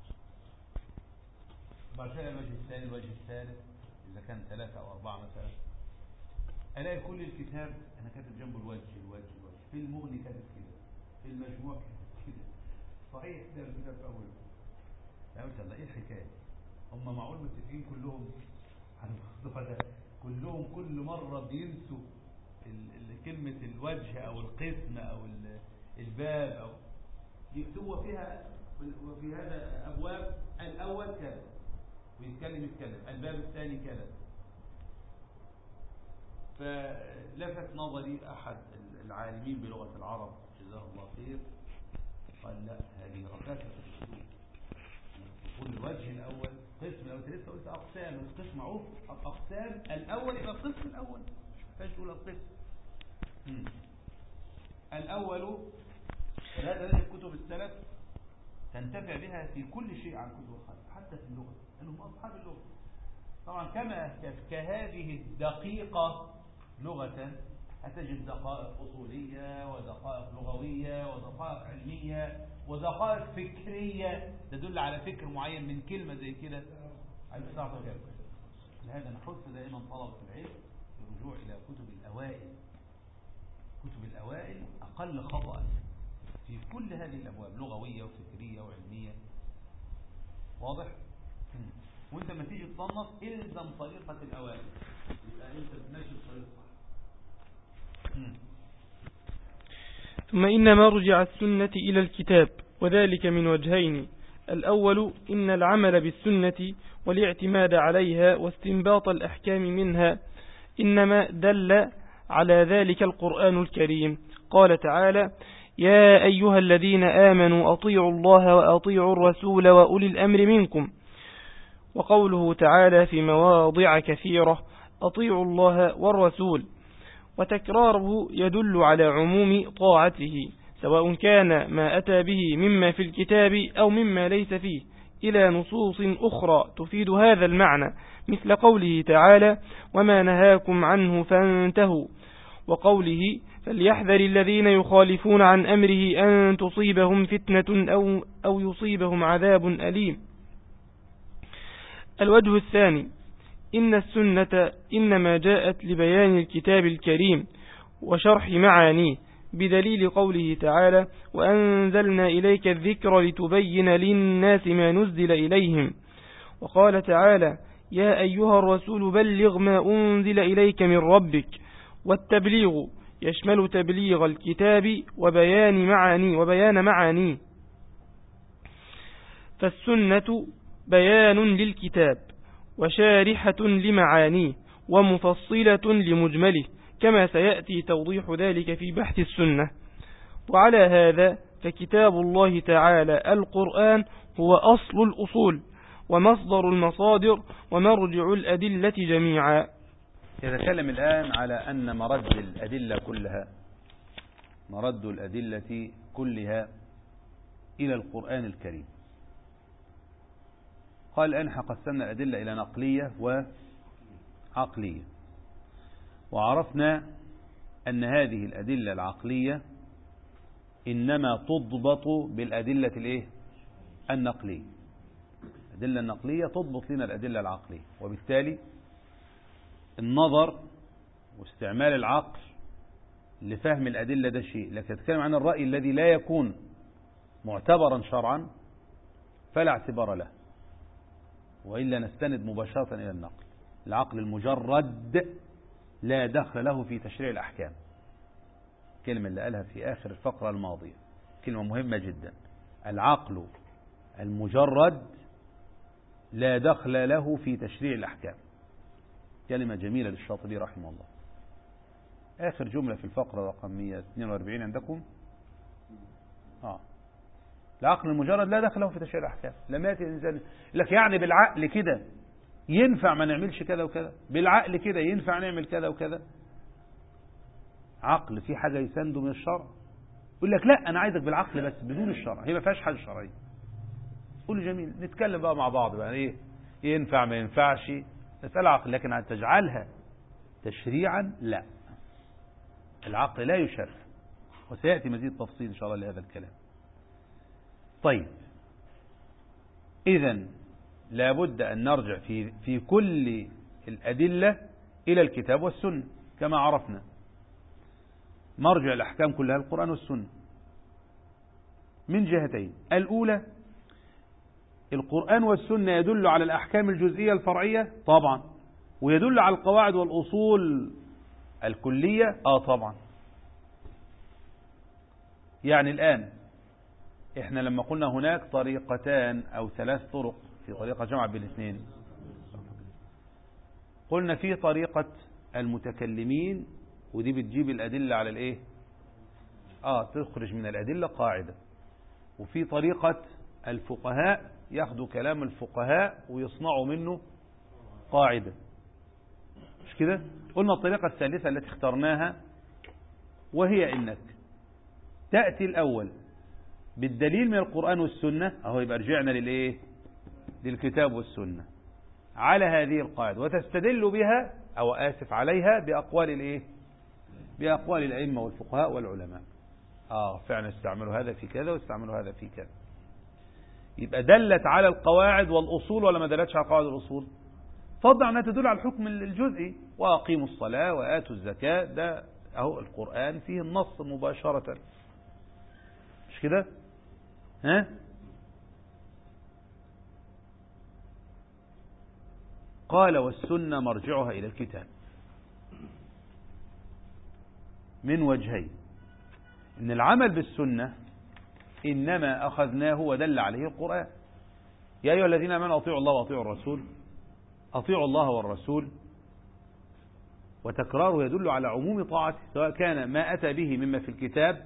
Speaker 1: بعد كده الوجه الثاني، الوجه الثالث، إذا كان 3 أو 4 مثلا. ألاقي كل الكتاب أنا كاتب جنبه الوجه الوجه الوجه. في المغني كاتب كده، في المجموع كده. صحيح ده الكتاب في أوله. قلت الله إيه الحكاية؟ هم معقول متفقين كلهم على الموضوع ده؟ كلهم كل مرة بينسوا كلمة الوجه أو القسم أو الباب، أو يكتبوا فيها وفي هذا أبواب الأول كذا ويتكلم الباب الثاني كذا. فلفت نظري أحد العالمين بلغة العرب جزاه الله خير، قال لا، هذه ركاكة في الأسلوب. يقول الوجه الأول قسم، لو لسه قلت أقسام، القسم معروف الأقسام، الأول يبقى القسم الأول، مش تقول القسم الأول. ولهذا نجد كتب السلف تنتفع بها في كل شيء عن كتب الخلف، حتى في اللغة، لأنهم أصحاب اللغة. طبعا كما كهذه الدقيقة لغة هتجد دقائق أصولية ودقائق لغوية ودقائق علمية ودقائق فكرية تدل على فكر معين من كلمة زي كده. لهذا نحث دائما طلبة العلم بالرجوع إلى كتب الأوائل. كتب الأوائل أقل خطأ في كل هذه الأبواب، لغوية وفكرية وعلمية. واضح؟ وانت ما تيجي تصنف الزم طريقة الأوائل، يبقى انت بتمشي الطريق صح.
Speaker 3: ثم إن مرجع السنة إلى الكتاب، وذلك من وجهين: الأول إن العمل بالسنة والاعتماد عليها واستنباط الأحكام منها إنما دل على ذلك القرآن الكريم. قال تعالى: يا أيها الذين آمنوا أطيعوا الله وأطيعوا الرسول وأولي الأمر منكم. وقوله تعالى في مواضع كثيرة: أطيعوا الله والرسول. وتكراره يدل على عموم طاعته، سواء كان ما أتى به مما في الكتاب أو مما ليس فيه، إلى نصوص أخرى تفيد هذا المعنى، مثل قوله تعالى: وما نهاكم عنه فانتهوا. وقوله: فليحذر الذين يخالفون عن أمره أن تصيبهم فتنة أو يصيبهم عذاب أليم. الوجه الثاني: إن السنة إنما جاءت لبيان الكتاب الكريم وشرح معانيه، بدليل قوله تعالى: وأنزلنا إليك الذكر لتبين للناس ما نزل إليهم. وقال تعالى: يا أيها الرسول بلغ ما أنزل إليك من ربك. والتبليغ يشمل تبليغ الكتاب وبيان معانيه. فالسنة بيان للكتاب وشارحة لمعانيه ومفصلة لمجمله، كما سيأتي توضيح ذلك في بحث السنة. وعلى هذا فكتاب الله تعالى القرآن هو أصل الأصول ومصدر المصادر ومرجع الأدلة جميعا.
Speaker 1: يتكلم الآن على أن مرد الأدلة كلها إلى القرآن الكريم. قال الآن قسمنا الأدلة إلى نقلية وعقلية، وعرفنا أن هذه الأدلة العقلية إنما تضبط بالأدلة النقلية. الأدلة النقلية تضبط لنا الأدلة العقلية، وبالتالي النظر واستعمال العقل لفهم الأدلة ده شيء، لكن تتكلم عن الرأي الذي لا يكون معتبرا شرعا فلا اعتبار له، وإلا نستند مباشرة إلى النقل. العقل المجرد لا دخل له في تشريع الأحكام. الكلمة اللي قالها في آخر الفقرة الماضية كلمة مهمة جدا. العقل المجرد لا دخل له في تشريع الأحكام. كلمة جميلة للشاطبي رحمه الله. آخر جملة في الفقرة رقم 142 عندكم. العقل المجرد لا دخل له في تشريع الأحكام. لما يأتي الإنسان لك يعني بالعقل كده ينفع ما نعملش كذا وكذا، بالعقل كده ينفع نعمل كذا وكذا. عقل في حاجة يسنده من الشرع، يقول لك لا أنا عايزك بالعقل بس بدون الشرع، هي ما فيهاش حاجة شرعية. قول جميل، نتكلم بقى مع بعض بقى ينفع ما ينفعش، مسألة عقل، لكن أن تجعلها تشريعا لا، العقل لا يشرع، وسيأتي مزيد تفصيل إن شاء الله لهذا الكلام. طيب، إذن لابد أن نرجع في كل الأدلة إلى الكتاب والسنة كما عرفنا. مرجع الأحكام كلها القرآن والسنة من جهتين. الأولى، القرآن والسنة يدل على الأحكام الجزئية الفرعية طبعا، ويدل على القواعد والأصول الكلية طبعا. يعني الآن احنا لما قلنا هناك طريقتان أو 3 طرق في طريقة جمع بالاثنين، قلنا في طريقة المتكلمين ودي بتجيب الأدلة على تخرج من الأدلة قاعدة، وفي طريقة الفقهاء ياخدوا كلام الفقهاء ويصنعوا منه قاعدة، مش كده؟ قلنا الطريقة الثالثة التي اخترناها وهي انك تأتي الأول بالدليل من القرآن والسنة، اهو يبقى رجعنا للكتاب والسنة على هذه القاعدة، وتستدل بها عليها بأقوال الأئمة والفقهاء والعلماء. فعلا استعملوا هذا في كذا واستعملوا هذا في كذا. يبقى دلت على القواعد والأصول ولا ما دلتش على القواعد والأصول؟ فضل أنها تدل على الحكم الجزئي، وأقيموا الصلاة وآتوا الزكاة، ده اهو القرآن فيه النص مباشرة، مش كده؟ قال والسنة مرجعها إلى الكتاب من وجهين. إن العمل بالسنة إنما أخذناه ودل عليه القرآن. يا أيها الذين آمنوا أطيعوا الله وأطيعوا الرسول، أطيعوا الله والرسول، وتكراره يدل على عموم طاعته، سواء كان ما أتى به مما في الكتاب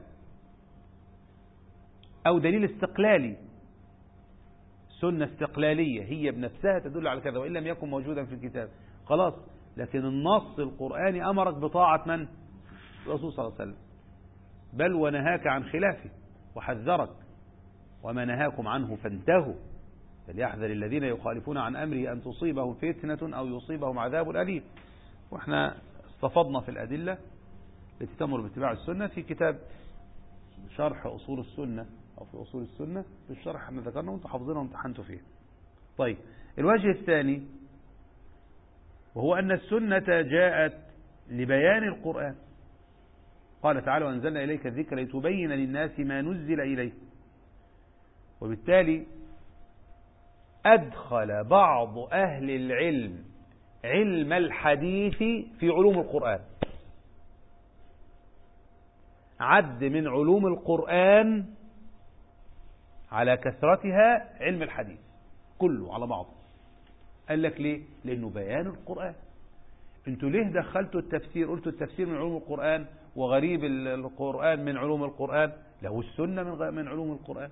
Speaker 1: أو دليل استقلالي، سنة استقلالية هي بنفسها تدل على كذا وإن لم يكن موجودا في الكتاب خلاص. لكن النص القرآني أمرك بطاعة من؟ الرسول صلى الله عليه وسلم، بل ونهاك عن خلافه وحذرك، وما نهاكم عنه فانتهوا، فليحذر الذين يخالفون عن أمره أن تصيبهم فتنة أو يصيبهم عذاب أليم. وإحنا استفضنا في الأدلة التي تأمر باتباع السنة في كتاب شرح أصول السنة أو في أصول السنة، في الشرح احنا ذكرنا وانتم حافظينه وامتحنتوا فيه. طيب، الوجه الثاني وهو أن السنة جاءت لبيان القرآن. قال تعالى وأنزلنا إليك الذكر لتبين للناس ما نزل إليه، وبالتالي أدخل بعض أهل العلم علم الحديث في علوم القرآن. عد من علوم القرآن على كثرتها علم الحديث كله على بعضه. قال لك ليه؟ لأنه بيان القرآن. انتوا ليه دخلتوا التفسير؟ قلتوا التفسير من علوم القرآن وغريب القرآن من علوم القرآن، له السنة من علوم القرآن.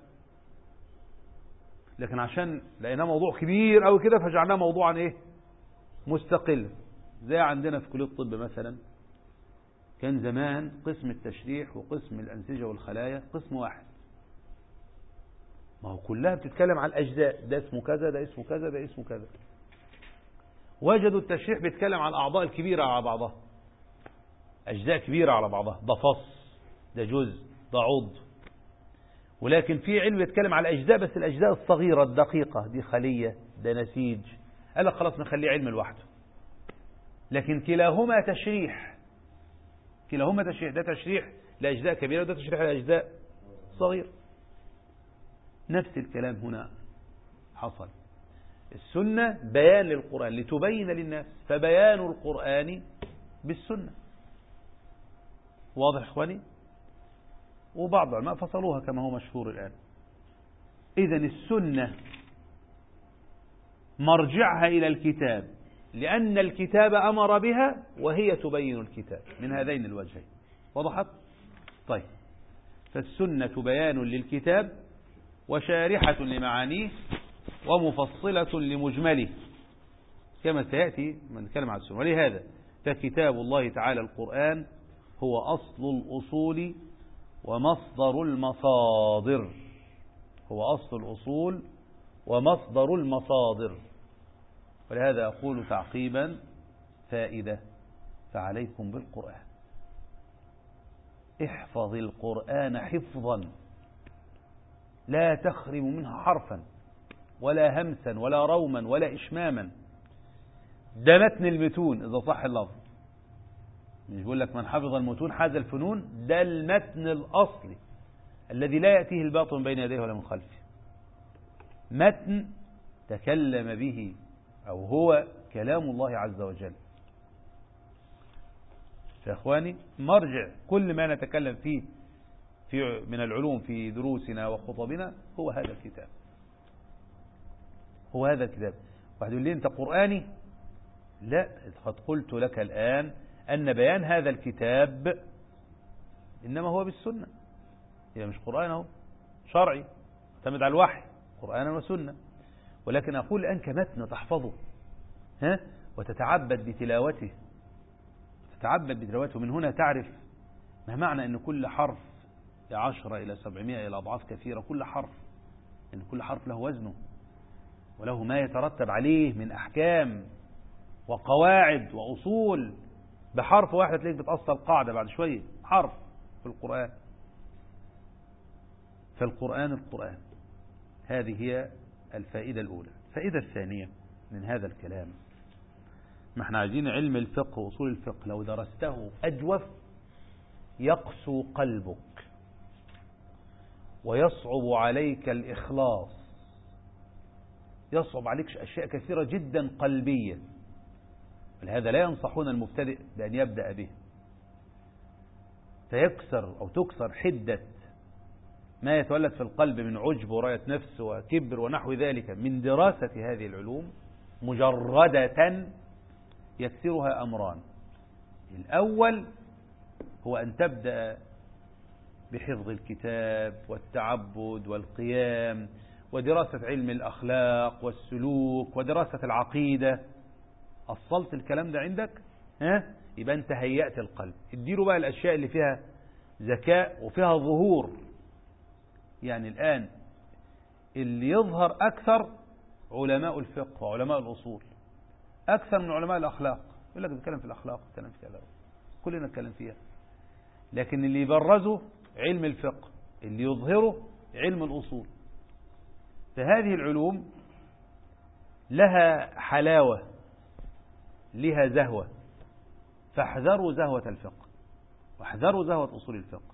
Speaker 1: لكن عشان لقيناه موضوع كبير قوي كده فجعلناه موضوعا ايه؟ مستقل. زي عندنا في كلية الطب مثلا، كان زمان قسم التشريح وقسم الأنسجة والخلايا قسم واحد، ما هو كلها بتتكلم عن الأجزاء، ده اسمه كذا، ده اسمه كذا، ده اسمه كذا. وجدوا التشريح بيتكلم عن الأعضاء الكبيرة على بعضها، أجزاء كبيرة على بعضها، ده فص، ده جزء، ده عضو. ولكن في علم بيتكلم على الأجزاء، بس الأجزاء الصغيرة الدقيقة، دي خلية، ده نسيج. قال لك خلاص نخليه علم لوحده. لكن كلاهما تشريح، كلاهما تشريح، ده تشريح لأجزاء كبيرة وده تشريح لأجزاء صغيرة. نفس الكلام هنا حصل. السنة بيان للقرآن لتبين للناس، فبيان القرآن بالسنة. واضح إخواني؟ وبعض العلماء فصلوها كما هو مشهور الآن. إذن السنة مرجعها إلى الكتاب، لأن الكتاب أمر بها وهي تبين الكتاب من هذين الوجهين. وضحت؟ طيب، فالسنة بيان للكتاب وشارحة لمعانيه ومفصلة لمجمله كما سيأتي من نتكلم عن السنة. ولهذا فكتاب الله تعالى القرآن هو أصل الأصول ومصدر المصادر، هو أصل الأصول ومصدر المصادر. ولهذا أقول تعقيبا فائدة: فعليكم بالقرآن، احفظ القرآن حفظا لا تخرم منها حرفا ولا همسا ولا روما ولا إشماما. ده متن المتون إذا صح اللفظ، مش بيقول لك من حفظ المتون حاز الفنون، ده المتن الأصلي الذي لا يأتيه الباطل بين يديه ولا من خلفه. متن تكلم به أو هو كلام الله عز وجل. يا إخواني، مرجع كل ما نتكلم فيه من العلوم في دروسنا وخطبنا هو هذا الكتاب، هو هذا الكتاب. واحد يقول لي أنت قرآني؟ لا، قد قلت لك الآن أن بيان هذا الكتاب إنما هو بالسنة. هي مش قرآن، هو شرعي اعتمد على الوحي، قرآنا وسنة. ولكن أقول الآن كمتن تحفظه وتتعبد بتلاوته، تتعبد بتلاوته. من هنا تعرف ما معنى أن كل حرف 10 إلى 700 إلى أضعاف كثيرة، كل حرف، أن كل حرف له وزنه وله ما يترتب عليه من أحكام وقواعد وأصول. بحرف واحد تلاقيك بتأصل قاعدة بعد شوية، حرف في القرآن. فالقرآن القرآن. هذه هي الفائدة الأولى. الفائدة الثانية من هذا الكلام، ما احنا عايزين علم الفقه وأصول الفقه لو درسته أجوف يقسو قلبك ويصعب عليك الإخلاص، يصعب عليك أشياء كثيرة جدا قلبية. ولهذا لا ينصحون المبتدئ بأن يبدأ به، فيكسر أو تكسر حدة ما يتولد في القلب من عجب ورأية نفس وكبر ونحو ذلك من دراسة هذه العلوم مجردة. يكسرها أمران: الأول هو أن تبدأ بحفظ الكتاب والتعبد والقيام ودراسة علم الأخلاق والسلوك ودراسة العقيدة. أصلت الكلام ده عندك، يبقى أنت هيأت القلب. اديله بقى الأشياء اللي فيها ذكاء وفيها ظهور. يعني الآن اللي يظهر أكثر علماء الفقه وعلماء الأصول أكثر من علماء الأخلاق. يقول لك نتكلم في الأخلاق، نتكلم في كذا، كلنا نتكلم فيها. لكن اللي يبرزه علم الفقه، اللي يظهره علم الأصول. فهذه العلوم لها حلاوة، لها زهوة. فاحذروا زهوة الفقه واحذروا زهوة أصول الفقه.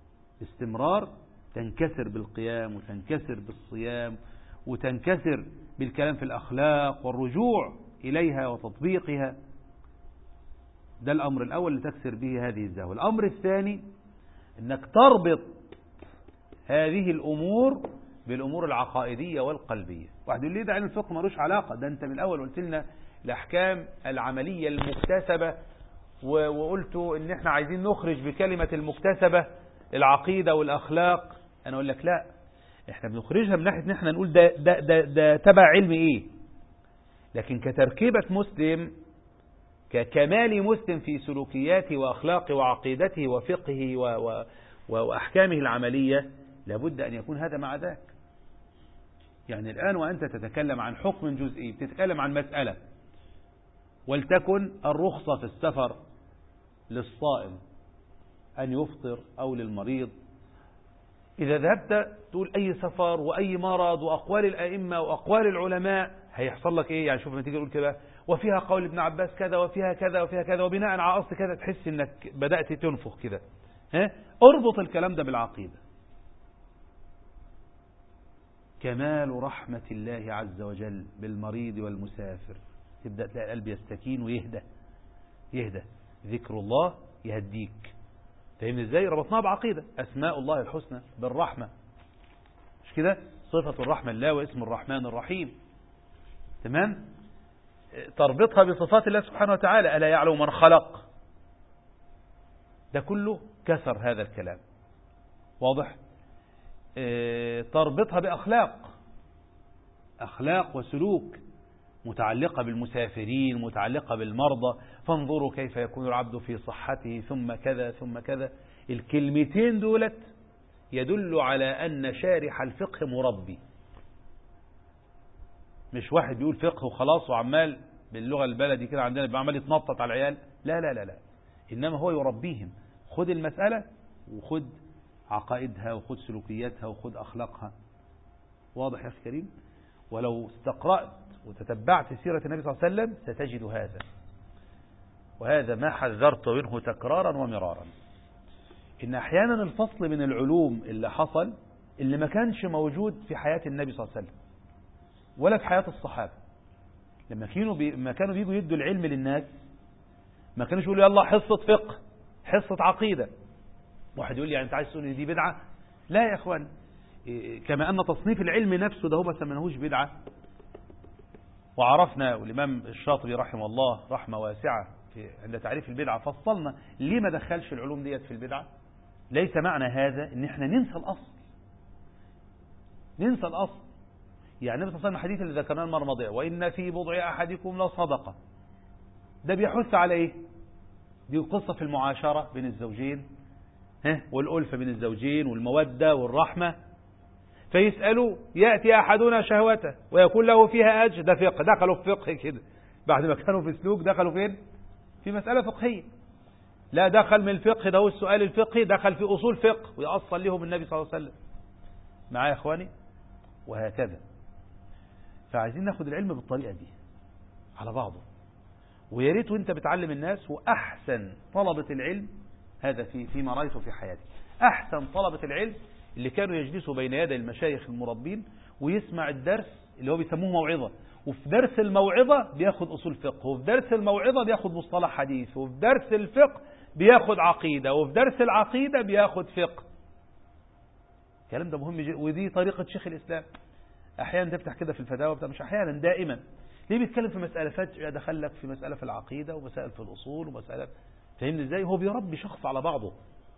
Speaker 1: استمرار تنكسر بالقيام وتنكسر بالصيام وتنكسر بالكلام في الأخلاق والرجوع إليها وتطبيقها. ده الأمر الأول لتكسر به هذه الزهوة. الأمر الثاني أنك تربط هذه الأمور بالأمور العقائدية والقلبية. واحد يقول لي ده علم الفقه ملوش علاقة، ده أنت من الأول قلت لنا الأحكام العملية المكتسبة، وقلت إن إحنا عايزين نخرج بكلمة المكتسبة العقيدة والأخلاق. أنا أقول لك لا، إحنا بنخرجها من ناحية إن إحنا نقول ده تبع علم إيه، لكن كتركيبة مسلم، ككمال مسلم في سلوكياته وأخلاقه وعقيدته وفقهه وأحكامه العملية، لابد أن يكون هذا مع ذاك. يعني الآن وأنت تتكلم عن حكم جزئي، بتتكلم عن مسألة، ولتكن الرخصة في السفر للصائم أن يفطر أو للمريض. إذا ذهبت تقول أي سفر وأي مرض وأقوال الأئمة وأقوال العلماء، هيحصل لك إيه؟ يعني شوف لما تيجي تقول كده وفيها قول ابن عباس كذا وفيها كذا وفيها كذا، وبناء على أصل كذا تحس إنك بدأت تنفخ كده. اربط الكلام ده بالعقيدة. كمال رحمة الله عز وجل بالمريض والمسافر، تبدأ تلاقي القلب يستكين ويهدى. ذكر الله يهديك. فهمنا ازاي؟ ربطناها بعقيدة. أسماء الله الحسنى بالرحمة، مش كده؟ صفة الرحمة الله واسم الرحمن الرحيم. تمام؟ تربطها بصفات الله سبحانه وتعالى، ألا يعلم من خلق. ده كله كسر هذا الكلام. واضح؟ تربطها أخلاق وسلوك متعلقة بالمسافرين، متعلقة بالمرضى. فانظروا كيف يكون العبد في صحته ثم كذا ثم كذا. الكلمتين دولت يدل على أن شارح الفقه مربي، مش واحد بيقول فقه وخلاص وعمال باللغة البلدي كده عندنا بعمل يتنطط على العيال. لا لا لا لا، إنما هو يربيهم. خد المسألة وخد عقائدها وخد سلوكياتها وخد أخلاقها. واضح يا أخي كريم؟ ولو استقرأت وتتبعت سيرة النبي صلى الله عليه وسلم ستجد هذا، وهذا ما حذرت منه تكرارا ومرارا. إن أحيانا الفصل من العلوم اللي حصل اللي ما كانش موجود في حياة النبي صلى الله عليه وسلم ولا في حياة الصحابة. لما كانوا بيجوا يدوا العلم للناس، ما كانوش يقولوا يلا حصة فقه، حصة عقيدة. واحد يقول لي يعني أنت عايز تقول لي دي بدعة؟ لا يا أخوان، كما أن تصنيف العلم نفسه ده هو ما سمناهوش بدعة. وعرفنا، والإمام الشاطبي رحمه الله رحمة واسعة عند تعريف البدعة فصلنا ليه ما دخلش العلوم ديت في البدعة. ليس معنى هذا ان احنا ننسى الأصل. يعني النبي صلى الله عليه وسلم الحديث اللي ذكرناه المرة الماضية، وإن في بضع أحدكم لصدقة، ده بيحث على إيه؟ دي قصة في المعاشرة بين الزوجين، والألفة بين الزوجين والمودة والرحمة. فيسألوا يأتي أحدنا شهوته ويكون له فيها أجر، ده فقه. دخلوا في فقه كده بعد ما كانوا في سلوك، دخلوا فين؟ في مسألة فقهية. لا دخل من الفقه، ده هو السؤال الفقهي، دخل في أصول فقه ويأصل لهم النبي صلى الله عليه وسلم. معايا يا إخواني؟ وهكذا. فعايزين ناخد العلم بالطريقة دي على بعضه. ويا ريت وانت بتعلم الناس، وأحسن طلبة العلم هذا فيما رأيته في حياتي، أحسن طلبة العلم اللي كانوا يجلسوا بين يدي المشايخ المربين ويسمع الدرس اللي هو بيسموه موعظة، وفي درس الموعظة بياخد أصول فقه، وفي درس الموعظة بياخد مصطلح حديث، وفي درس الفقه بياخد عقيدة، وفي درس العقيدة بياخد فقه. الكلام ده مهم جدا، ودي طريقة شيخ الإسلام. أحيانا تفتح كده في الفتاوى بتاع، مش أحيانا، دائما ليه بيتكلم في مسألة فجأة دخل لك في مسألة في العقيدة ومسائل في الأصول ومسألة. فهمني إزاي؟ هو بيربي شخص على بعضه.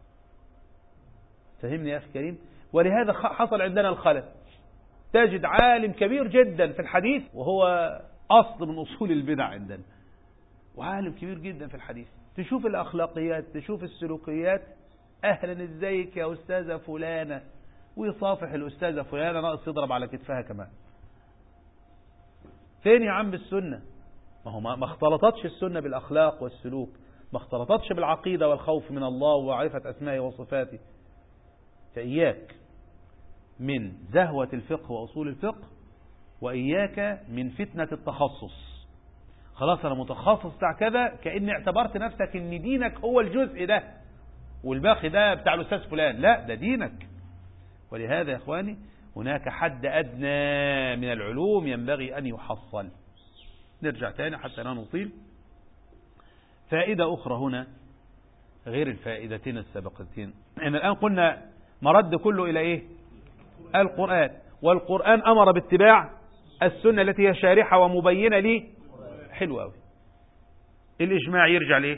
Speaker 1: فهمني يا أخي كريم؟ ولهذا حصل عندنا الخلل. تجد عالم كبير جدا في الحديث وهو أصل من أصول البدع عندنا، وعالم كبير جدا في الحديث. تشوف الأخلاقيات، تشوف السلوكيات، أهلا ازيك يا أستاذة فلانة، ويصافح الأستاذة فلانة، ناقص يضرب على كتفها كمان. فين يا عم السنة؟ ما هو ما اختلطتش السنة بالأخلاق والسلوك، ما اختلطتش بالعقيدة والخوف من الله ومعرفة أسمائه وصفاته. فإياك من زهوة الفقه وأصول الفقه، وإياك من فتنة التخصص. خلاص أنا متخصص بتاع كذا، كأني اعتبرت نفسك إن دينك هو الجزء ده والباقي ده بتاع الأستاذ فلان. لا، ده دينك. ولهذا يا إخواني هناك حد أدنى من العلوم ينبغي أن يحصل. نرجع تاني حتى لا نطيل. فائدة أخرى هنا غير الفائدتين السابقتين، إن الآن قلنا مرد كله إلى إيه؟ القرآن، والقرآن أمر باتباع السنة التي هي شارحة ومبينة لي. حلوة أوي. الإجماع يرجع لإيه؟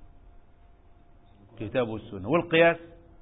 Speaker 1: كتاب والسنة. والقياس،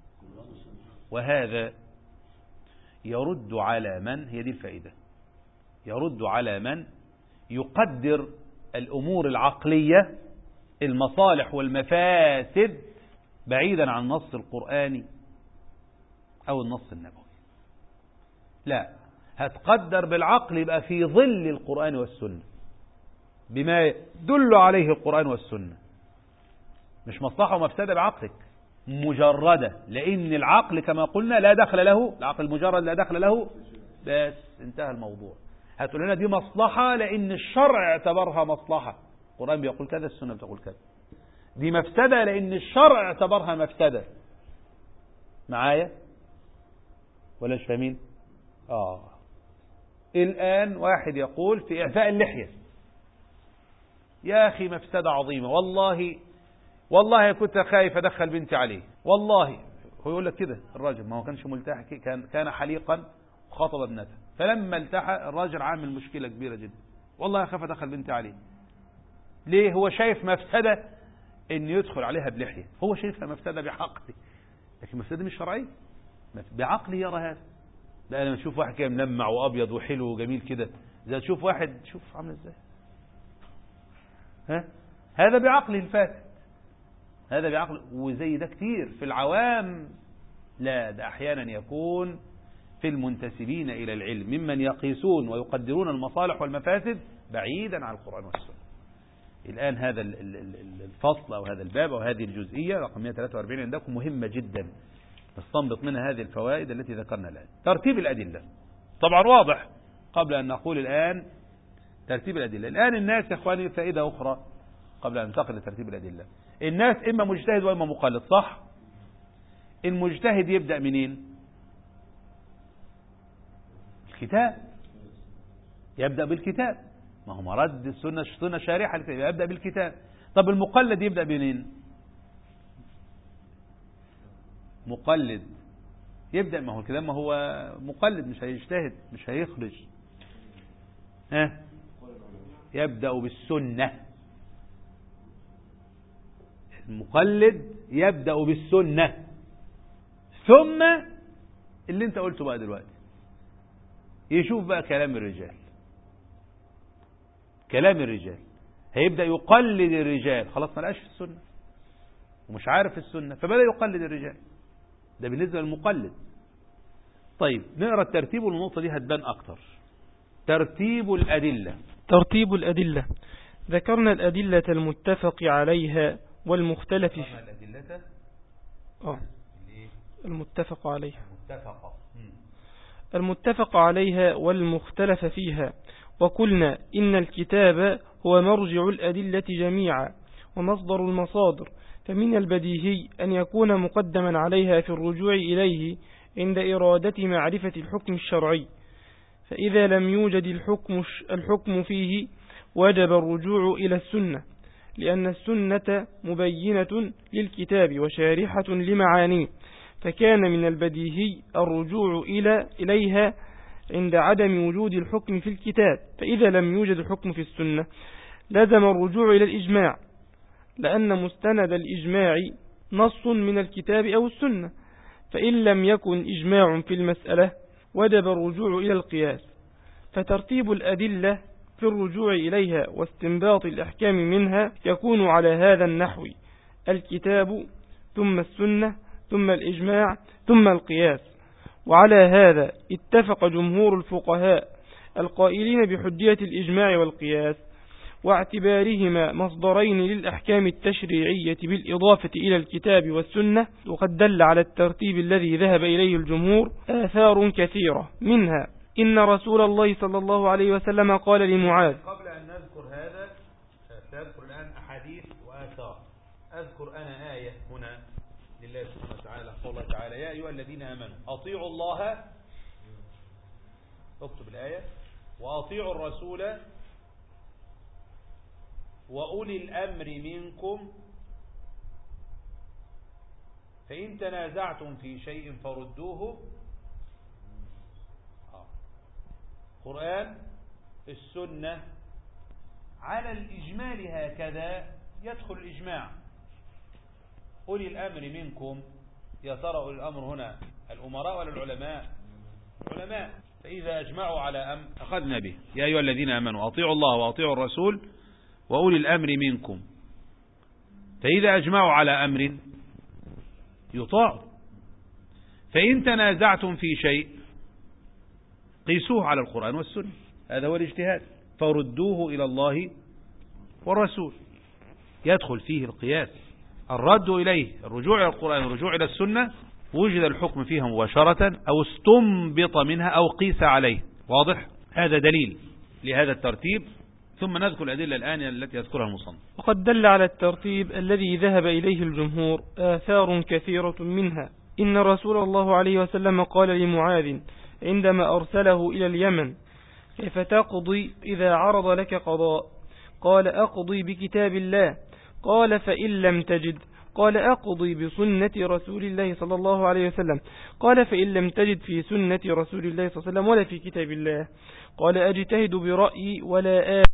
Speaker 1: وهذا يرد على من، هي دي الفائدة، يرد على من يقدر الأمور العقلية المصالح والمفاسد بعيدا عن النص القرآني أو النص النبوي. لا، هتقدر بالعقل يبقى في ظل القرآن والسنة بما يدل عليه القرآن والسنة، مش مصلحة ومفسدة بعقلك مجردة، لأن العقل كما قلنا لا دخل له، العقل المجرد لا دخل له، بس انتهى الموضوع. هتقول لنا دي مصلحة لأن الشرع اعتبرها مصلحة، القرآن بيقول كذا، السنة بتقول كذا. دي مفسدة لأن الشرع اعتبرها مفسدة. معايا ولا مش فاهمين؟ الآن واحد يقول في إعفاء اللحية، يا أخي مفسدة عظيمة، والله كنت خايف أدخل بنتي عليه، والله. هو يقول لك كده الراجل، ما هو كانش ملتحي، كان حليقا وخاطب ابنته، فلما التحى الراجل عامل مشكلة كبيرة جدا، والله أخاف أدخل بنتي عليه. ليه؟ هو شايف مفسدة إن يدخل عليها بلحية، هو شايفها مفسدة بعقله، لكن مفسدة مش شرعية، بعقله يرى هذا. لا، لما تشوف واحد كده ملمع وأبيض وحلو وجميل كده، إذا تشوف واحد شوف عامل إزاي، هذا بعقله الفاسد، هذا بعقل. وزي ده كتير في العوام، لا، ده أحيانا يكون في المنتسبين إلى العلم ممن يقيسون ويقدرون المصالح والمفاسد بعيدا عن القرآن والسنة. الآن هذا الفصل أو هذا الباب أو هذه الجزئية رقم 143 عندكم مهمة جدا، نستنبط منها هذه الفوائد التي ذكرنا الآن. ترتيب الأدلة طبعا واضح، قبل أن نقول الآن ترتيب الأدلة. الآن الناس يا إخواني فائدة أخرى قبل أن ننتقل لترتيب الأدلة. الناس إما مجتهد وإما مقلد، صح؟ المجتهد يبدأ منين؟ الكتاب، يبدأ بالكتاب، ما هو مرد السنة شارحة الكتاب، يبدأ بالكتاب. طب المقلد يبدأ منين؟ مقلد يبدأ، ما هو الكتاب ما هو مقلد، مش هيجتهد، مش هيخرج، يبدأ بالسنة. المقلد يبدأ بالسنة، ثم اللي انت قلته بقى دلوقتي يشوف بقى كلام الرجال. كلام الرجال هيبدأ يقلد الرجال، خلاص ما لقاش في السنة ومش عارف السنة فبدأ يقلد الرجال. ده بالنسبة للمقلد. طيب نقرأ الترتيب والنقطة دي هتبان أكتر. ترتيب الأدلة.
Speaker 3: ترتيب الأدلة. ذكرنا الأدلة المتفق عليها والمختلف فيها. المتفق عليها. المتفق عليها والمختلف فيها. وقلنا إن الكتاب هو مرجع الأدلة جميعا ومصدر المصادر، فمن البديهي أن يكون مقدما عليها في الرجوع إليه عند إرادة معرفة الحكم الشرعي، فإذا لم يوجد الحكم فيه وجب الرجوع إلى السنة، لأن السنة مبينة للكتاب وشارحة لمعانيه، فكان من البديهي الرجوع إليها عند عدم وجود الحكم في الكتاب. فإذا لم يوجد الحكم في السنة لازم الرجوع إلى الإجماع، لأن مستند الإجماع نص من الكتاب أو السنة، فإن لم يكن إجماع في المسألة وجب الرجوع إلى القياس. فترتيب الأدلة في الرجوع إليها واستنباط الأحكام منها يكون على هذا النحو: الكتاب ثم السنة ثم الإجماع ثم القياس. وعلى هذا اتفق جمهور الفقهاء القائلين بحجية الإجماع والقياس واعتبارهما مصدرين للأحكام التشريعية بالإضافة إلى الكتاب والسنة. وقد دل على الترتيب الذي ذهب إليه الجمهور آثار كثيرة، منها إن رسول الله صلى الله عليه وسلم قال لمعاذ.
Speaker 1: قبل أن نذكر هذا سأذكر الآن أحاديث وآثار. أذكر أنا آية هنا لله سبحانه وتعالى، قال الله تعالى: يا أيها الذين آمنوا أطيعوا الله اكتب الآية: وأطيعوا الرسول وأولي الأمر منكم فإن تنازعتم في شيء فردوه. قرآن السنة على الإجمال هكذا يدخل الإجماع. أولي الأمر منكم، يا ترى أولي الأمر هنا الأمراء ولا العلماء؟ العلماء. فإذا أجمعوا على أمر أخذنا به. يا أيها الذين آمنوا أطيعوا الله وأطيعوا الرسول وأولي الأمر منكم. فإذا أجمعوا على أمر يطاع. فإن تنازعتم في شيء قيسوه على القرآن والسنة، هذا هو الاجتهاد، فردوه إلى الله والرسول. يدخل فيه القياس، الرد إليه، الرجوع إلى القرآن والرجوع إلى السنة، وجد الحكم فيها مباشرة أو استنبط منها أو قيس عليه. واضح؟ هذا دليل لهذا الترتيب، ثم نذكر الأدلة الآن التي يذكرها المصنف.
Speaker 3: وقد دل على الترتيب الذي ذهب إليه الجمهور آثار كثيرة منها. إن رسول الله عليه وسلم قال لمعاذ عندما أرسله إلى اليمن: كيف تقضي إذا عرض لك قضاء؟ قال: أقضي بكتاب الله. قال: فإن لم تجد؟ قال: أقضي بسنة رسول الله صلى الله عليه وسلم. قال: فإن لم تجد في سنة رسول الله صلى الله عليه وسلم ولا في كتاب الله؟ قال: أجتهد برأيي ولا